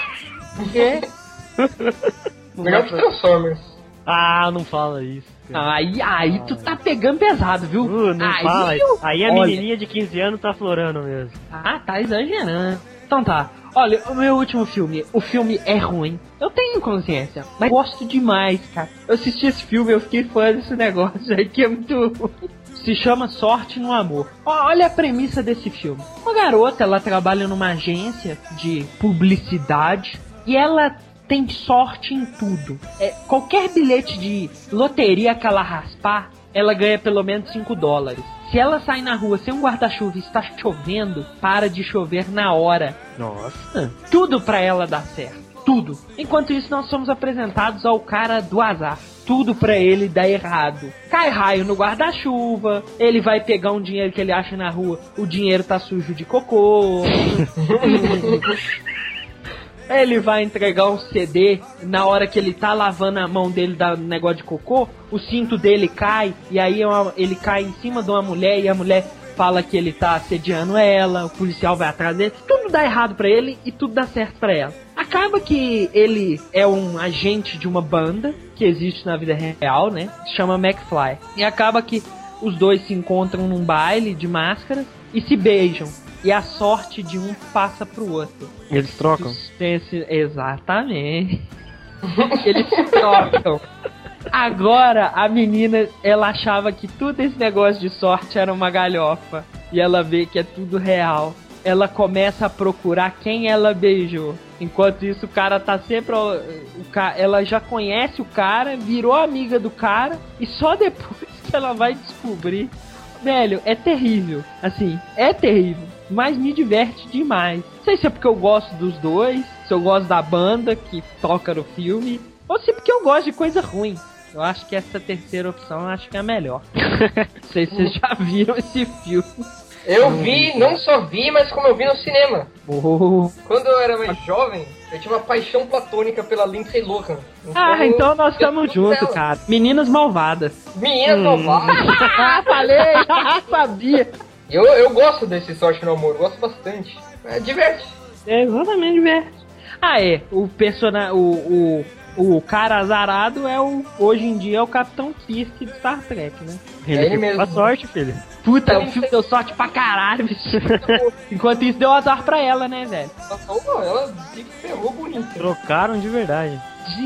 Melhor que Transformers. Não fala isso. Aí tu tá pegando pesado, viu? Não fala. Aí a menininha de 15 anos tá florando mesmo. Tá exagerando. Então tá. Olha, o meu último filme. O filme é ruim. Eu tenho consciência, mas gosto demais, cara. Eu assisti esse filme, eu fiquei fã desse negócio aí que é muito ruim. Se chama Sorte no Amor. Olha a premissa desse filme. Uma garota, ela trabalha numa agência de publicidade e ela tem sorte em tudo. Qualquer bilhete de loteria que ela raspar, ela ganha pelo menos $5. Se ela sai na rua sem um guarda-chuva e está chovendo, para de chover na hora. Nossa. Tudo pra ela dar certo. Tudo. Enquanto isso, nós somos apresentados ao cara do azar. Tudo pra ele dá errado. Cai raio no guarda-chuva, ele vai pegar um dinheiro que ele acha na rua, o dinheiro tá sujo de cocô. Ele vai entregar um CD, na hora que ele tá lavando a mão dele do negócio de cocô, o cinto dele cai, e aí ele cai em cima de uma mulher, e a mulher fala que ele tá assediando ela, o policial vai atrás dele, tudo dá errado pra ele e tudo dá certo pra ela. Acaba que ele é um agente de uma banda que existe na vida real, né? Se chama McFly. E acaba que os dois se encontram num baile de máscaras e se beijam. E a sorte de um passa pro outro. Eles trocam? Exatamente. Eles se trocam. Agora, a menina, ela achava que tudo esse negócio de sorte era uma galhofa. E ela vê que é tudo real. Ela começa a procurar quem ela beijou. Enquanto isso, o cara tá sempre... ela já conhece o cara, virou amiga do cara. E só depois que ela vai descobrir... Velho, é terrível. Assim, é terrível. Mas me diverte demais. Não sei se é porque eu gosto dos dois, se eu gosto da banda que toca no filme, ou se é porque eu gosto de coisa ruim. Eu acho que essa terceira opção eu acho que é a melhor. Não sei se vocês já viram esse filme. Eu vi, não só vi, mas como eu vi no cinema. Quando eu era mais jovem, eu tinha uma paixão platônica pela Lindsay Lohan. Então nós estamos juntos, cara. Meninas malvadas. Meninas malvadas. Falei, sabia. Eu gosto desse Sorte no Amor, gosto bastante. Diverte. É, exatamente, diverte. O personagem, o cara azarado hoje em dia é o Capitão Kirk de Star Trek, né? Ele mesmo. Boa sorte, filho. Puta, o filme deu sorte pra caralho, bicho. Enquanto isso, deu azar pra ela, né, velho? Ela se ferrou bonito. Trocaram de verdade.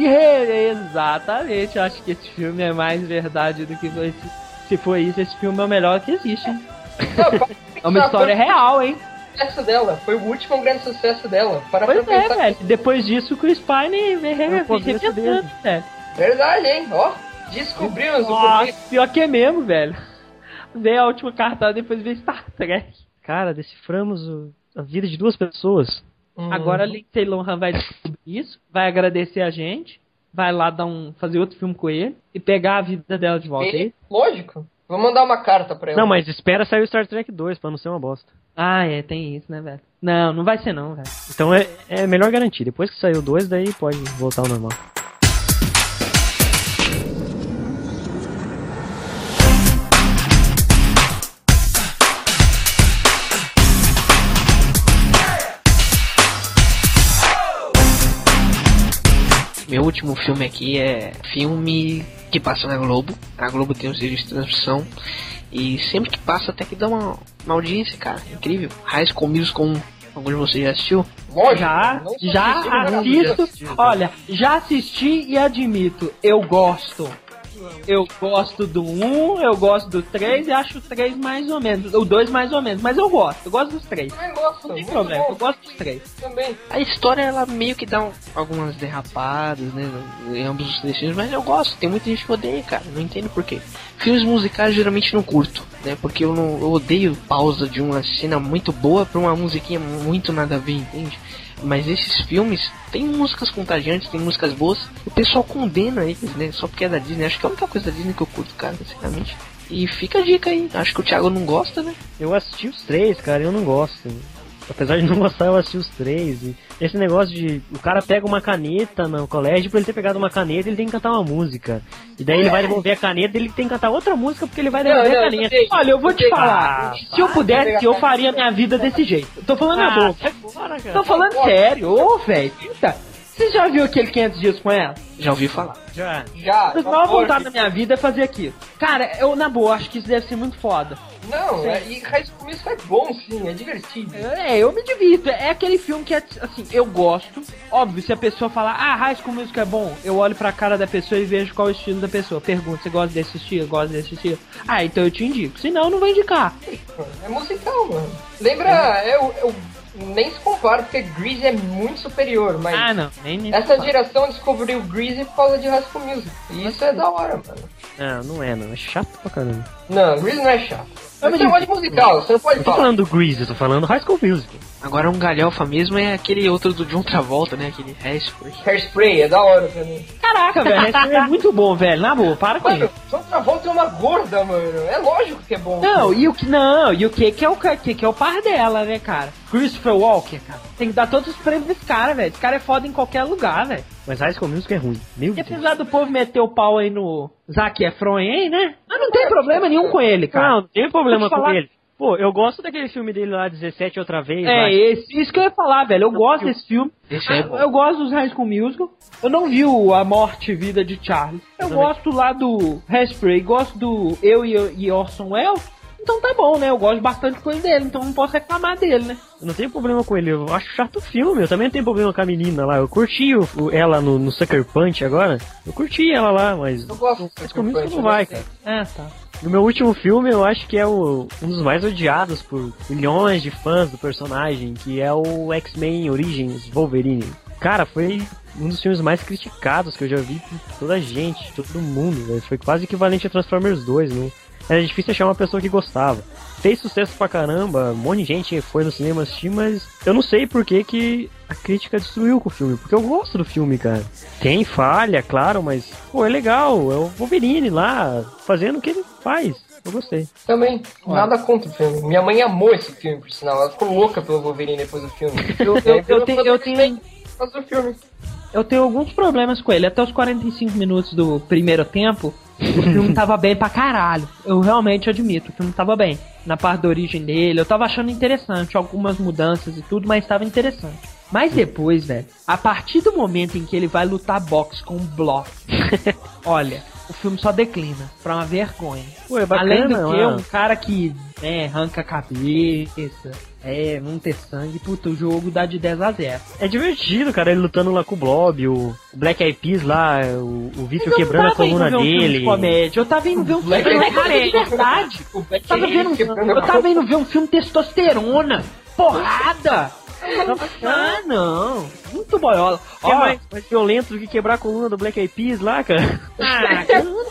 Exatamente. Eu acho que esse filme é mais verdade do que foi. Se for isso, esse filme é o melhor que existe, hein? É uma história real, hein? Sucesso dela, foi o último grande sucesso dela. Pois é, velho. Depois disso, o Chris Pine arrebentando, velho. Verdade, hein? Ó, descobrimos o porquê. Pior que é mesmo, velho. Veio a última cartada, depois veio Star Trek. Cara, deciframos a vida de duas pessoas. Agora a Lindsay Lohan vai descobrir isso, vai agradecer a gente, vai lá fazer outro filme com ele e pegar a vida dela de volta. Lógico. Vou mandar uma carta pra ela. Não, mas espera sair o Star Trek 2 pra não ser uma bosta. Tem isso, né, velho? Não vai ser não, velho. Então é melhor garantir. Depois que sair o 2, daí pode voltar ao normal. Meu último filme aqui é filme que passa na Globo. A Globo tem um serviço de transmissão e sempre que passa até que dá uma audiência, cara. Incrível. High School Musical 1. Algum de vocês já assistiu? Já assisto. Olha, já assisti e admito, eu gosto. Eu gosto do 1, eu gosto do 3 e acho o 3 mais ou menos. O 2 mais ou menos, mas eu gosto dos 3. Não tem problema, eu gosto dos 3. Também. A história, ela meio que dá algumas derrapadas, né? Em ambos os destinos, mas eu gosto. Tem muita gente que odeia, cara. Não entendo por quê. Filmes musicais geralmente não curto, né? Porque eu odeio pausa de uma cena muito boa pra uma musiquinha muito nada a ver, entende? Mas esses filmes tem músicas contagiantes, tem músicas boas. O pessoal condena eles, né? Só porque é da Disney. Acho que é a única coisa da Disney que eu curto, cara, sinceramente. E fica a dica aí. Acho que o Thiago não gosta, né? Eu assisti os 3, cara, eu não gosto. Apesar de não gostar, eu assisti os 3. E esse negócio de... O cara pega uma caneta no colégio, pra ele ter pegado uma caneta, ele tem que cantar uma música. E daí ele vai devolver a caneta, ele tem que cantar outra música porque ele vai devolver a caneta. Olha, eu vou te falar. Se eu pudesse, eu faria minha vida desse jeito. Tô falando na boca. Tô falando sério. Ô, velho. Você já viu aquele 500 dias com ela? Já ouvi falar. Já. A maior vontade da minha vida é fazer aquilo. Cara, eu, na boa, acho que isso deve ser muito foda. Não, e High School Musical é bom, sim, é divertido. Eu me divirto. É aquele filme que é, assim, eu gosto. Óbvio, se a pessoa falar, High School Musical é bom, eu olho pra cara da pessoa e vejo qual é o estilo da pessoa. Pergunto, você gosta desse estilo? Gosta desse estilo? Então eu te indico. Senão, eu não vou indicar. É musical, mano. Lembra, nem se compara, porque Grease é muito superior, mas Ah, não. Nem essa geração descobriu Grease por causa de High School Music. E isso é da hora, mano. Não é, não. É chato pra caramba. Não, Grease não é chato. Mas você gosta de musical, você não pode Eu tô falar. falando do Grease, eu tô falando High School Music. Agora um galhofa mesmo é aquele outro do John Travolta, né? Aquele Hairspray. Hairspray é da hora pra mim. Caraca, velho, esse é muito bom, velho. Na boa, para com Mano, isso. John Travolta é uma gorda, mano. É lógico que é bom. Não, e o que é o par dela, né, cara? Christopher Walker, cara. Tem que dar todos os prêmios desse cara, velho. Esse cara é foda em qualquer lugar, velho. Mas High School Music é ruim. Meu E Deus. apesar do povo meter o pau aí no Zac Efron aí, né? Mas não tem problema nenhum com ele, cara. Não tem problema Vou te com falar- ele. Pô, eu gosto daquele filme dele lá, 17 outra vez. lá. É, isso que eu ia falar, velho. Eu gosto desse filme. Esse é bom. Eu gosto dos High School Musical. Eu não vi o A Morte e Vida de Charlie. Eu também. gosto lá do Hairspray, gosto do Eu e Orson Welles. Então tá bom, né? Eu gosto bastante de coisa dele, então não posso reclamar dele, né? Eu não tenho problema com ele, eu acho chato o filme. Eu também não tenho problema com a menina lá. Eu curti ela no Sucker Punch agora. Eu curti ela lá, mas Eu gosto High School Music não vai, cara. Ah, tá. No meu último filme, eu acho que é um dos mais odiados por milhões de fãs do personagem, que é o X-Men Origins Wolverine. Cara, foi um dos filmes mais criticados que eu já vi por toda a gente, todo mundo, velho. Foi quase equivalente a Transformers 2, não? Era difícil achar uma pessoa que gostava. Fez sucesso pra caramba, um monte de gente foi no cinema assistir, mas eu não sei por que a crítica destruiu com o filme, porque eu gosto do filme, cara. Tem falha, claro, mas, pô, é legal, é o Wolverine lá, fazendo o que ele faz. Eu gostei. Também, nada contra o filme. Minha mãe amou esse filme, por sinal. Ela ficou louca pelo Wolverine depois do filme. Por causa do filme. Eu tenho alguns problemas com ele. Até os 45 minutos do primeiro tempo, o filme tava bem pra caralho. Eu realmente admito, o filme tava bem. Na parte da origem dele, eu tava achando interessante, algumas mudanças e tudo, mas tava interessante. Mas depois, velho, a partir do momento em que ele vai lutar boxe com o Block, olha, o filme só declina pra uma vergonha. Pô, é bacana, Além do que, mano. um cara que, arranca a cabeça, não ter sangue, puta, o jogo dá de 10 a 0. É divertido, cara, ele lutando lá com o Blob, o Black Eyed Peas lá, o Vitor Mas eu quebrando não a tava indo coluna ver um filme dele. de comédia, eu tava indo ver um filme Black Eyed de comédia, Peas. de verdade. O Black Eu tava Eyed vendo, quebrando eu tava indo ver um filme testosterona, porrada. Ah, não, muito boiola. O que é mais violento do que quebrar a coluna do Black Eyed Peas lá, cara? Ah,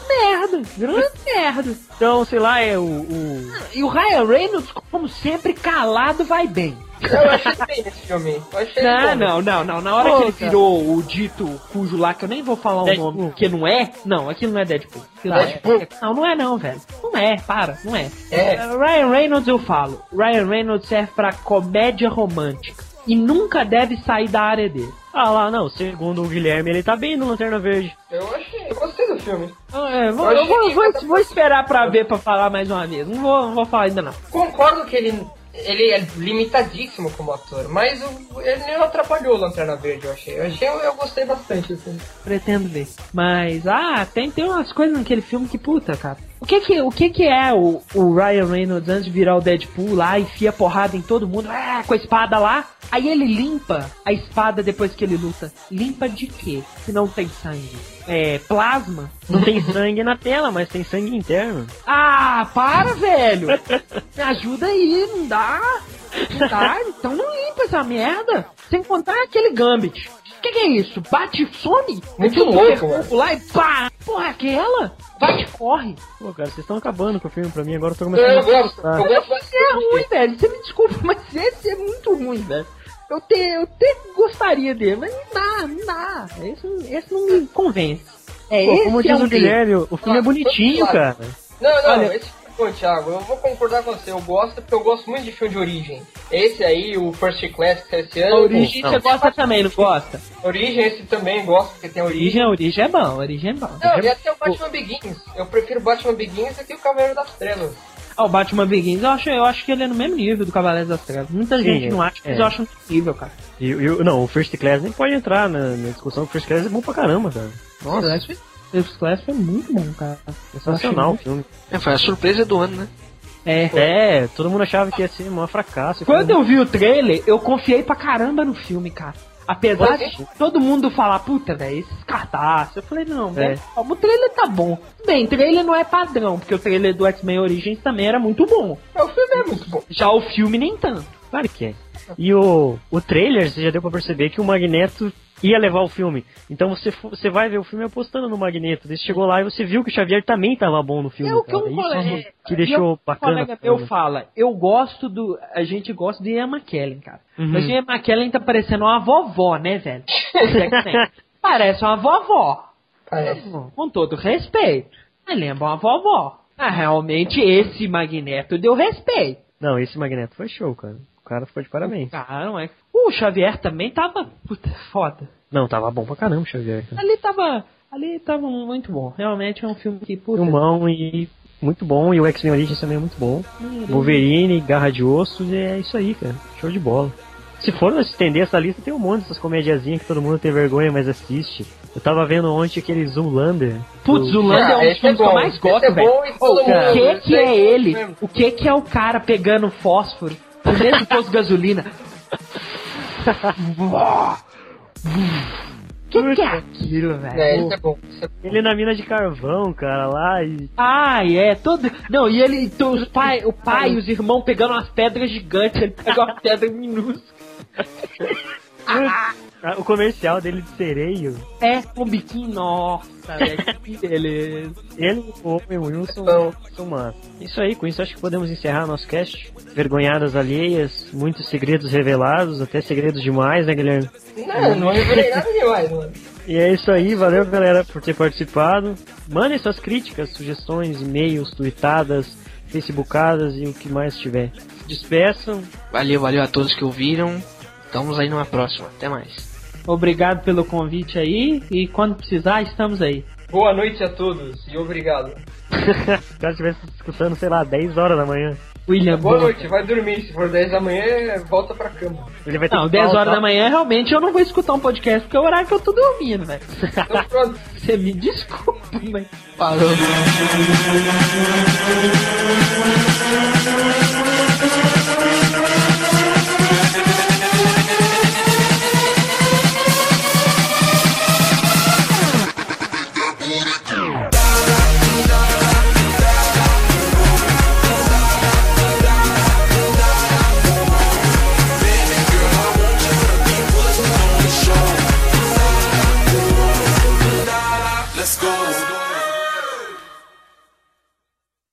grande merda. Então, sei lá, é E o Ryan Reynolds, como sempre, calado vai bem. Eu achei bem esse filme. Eu achei bom. Não. Na hora Pô, que ele cara. virou o dito cujo lá, que eu nem vou falar Deadpool. o nome, porque não é. Não, aquilo não é Deadpool. Aquilo lá Deadpool? não é não, velho. Não é, não é. É. Ryan Reynolds eu falo. Ryan Reynolds serve pra comédia romântica. E nunca deve sair da área dele. Ah lá, não, segundo o Guilherme, ele tá bem no Lanterna Verde. Eu gostei do filme. Vou esperar pra ver, pra falar mais uma vez. Não vou falar ainda não. Concordo que ele é limitadíssimo como ator, mas ele não atrapalhou o Lanterna Verde, eu achei. Eu gostei bastante do filme. Pretendo ver. Mas, tem umas coisas naquele filme que, puta, cara. O que é o Ryan Reynolds antes de virar o Deadpool lá, enfia porrada em todo mundo, com a espada lá, aí ele limpa a espada depois que ele luta. Limpa de quê? Se não tem sangue? Plasma? Não tem sangue na tela, mas tem sangue interno. Ah, para, velho! Me ajuda aí, não dá? Não dá? Então não limpa essa merda. Sem contar aquele Gambit. O que é isso? Bate e some? Muito Mete um louco, super corpo lá e pá! Porra, aquela? Bate e corre. Pô, cara, vocês estão acabando com o filme pra mim, agora eu tô Eu começando a gosto gostar. Esse é ruim, velho. Você me desculpa, mas esse é muito ruim, velho. Eu até gostaria dele, mas não dá. Esse não me convence. Pô, como diz o dele. Guilherme, o filme é bonitinho, cara. Não, Olha- esse filme é bom, Thiago. Eu vou concordar com você. Eu gosto porque eu gosto muito de filme de origem. Esse aí, o First Class, que é esse A ano. origem Não. você gosta também, não gosta? Origem, esse também gosto, porque tem origem. Origem é bom, origem é bom. Não, e até o Batman Begins. Eu prefiro Batman Begins do que o Cavaleiro das Trevas. O Batman Begins, eu acho que ele é no mesmo nível do Cavaleiro das Trevas. Muita Sim, gente não acha, mas é. eu acho no nível, cara. Não, o First Class nem pode entrar na discussão, o First Class é bom pra caramba, cara. Nossa, First Class foi muito bom, cara. Sensacional o filme. Foi a surpresa do ano, né? Todo mundo achava que ia ser um fracasso. Quando eu vi o trailer, eu confiei pra caramba no filme, cara. Apesar de todo mundo falar, puta, velho, esses cartazes. Eu falei, não, velho, o trailer tá bom. Bem, trailer não é padrão, porque o trailer do X-Men Origins também era muito bom. O filme é muito bom. Já o filme nem tanto. Claro que é. E o trailer, você já deu pra perceber que o Magneto ia levar o filme. Então você vai ver o filme apostando no Magneto. Daí você chegou lá e você viu que o Xavier também tava bom no filme. É o que que deixou bacana. Um colega meu fala, eu gosto do... A gente gosta do Ian McKellen, cara. Mas o Ian McKellen tá parecendo uma vovó, né, velho? Parece uma vovó. Parece. Com todo respeito. Mas lembra uma vovó. Realmente esse Magneto deu respeito. Não, esse Magneto foi show, cara. O cara ficou de parabéns. Cara, não é... O Xavier também tava... Puta, foda. Não, tava bom pra caramba o Xavier, cara. Ali tava muito bom. Realmente é um filme que... Puta, Filmão e muito bom. E o X-Men Origins também é muito bom. Wolverine, Garra de Osso, e é isso aí, cara. Show de bola. Se for estender essa lista, tem um monte dessas comediazinhas que todo mundo tem vergonha, mas assiste. Eu tava vendo ontem aquele Zoolander. Putz, Zoolander é um dos filmes que eu mais gosto, velho. O que é ele? O que é o cara pegando fósforo no mesmo posto de gasolina? Que é aquilo, velho? Isso é bom. Ele na mina de carvão, cara, lá e... todo... Não, e ele, o pai e os irmãos pegando umas pedras gigantes, ele pega uma pedra minúscula. O comercial dele de sereio. Um biquinho, nossa, velho, que beleza. Ele e o Owen Wilson são massa. Isso aí, com isso acho que podemos encerrar nosso cast. Vergonhadas alheias, muitos segredos revelados, até segredos demais, né, Guilherme? Não revelei nada demais, mano. E é isso aí, valeu galera por ter participado. Mandem suas críticas, sugestões, e-mails, tweetadas, facebookadas e o que mais tiver. Se despeçam. Valeu a todos que ouviram. Estamos aí numa próxima. Até mais. Obrigado pelo convite aí e quando precisar, estamos aí. Boa noite a todos e obrigado. Se o cara estivesse escutando, sei lá, 10 horas da manhã. William Boa noite, vai dormir. Se for 10 da manhã, volta pra cama. Ele vai ter Não, que 10 horas pautar. da manhã, realmente, eu não vou escutar um podcast, porque é o horário que eu tô dormindo, velho. Então pronto. Você me desculpa, mas... Falou.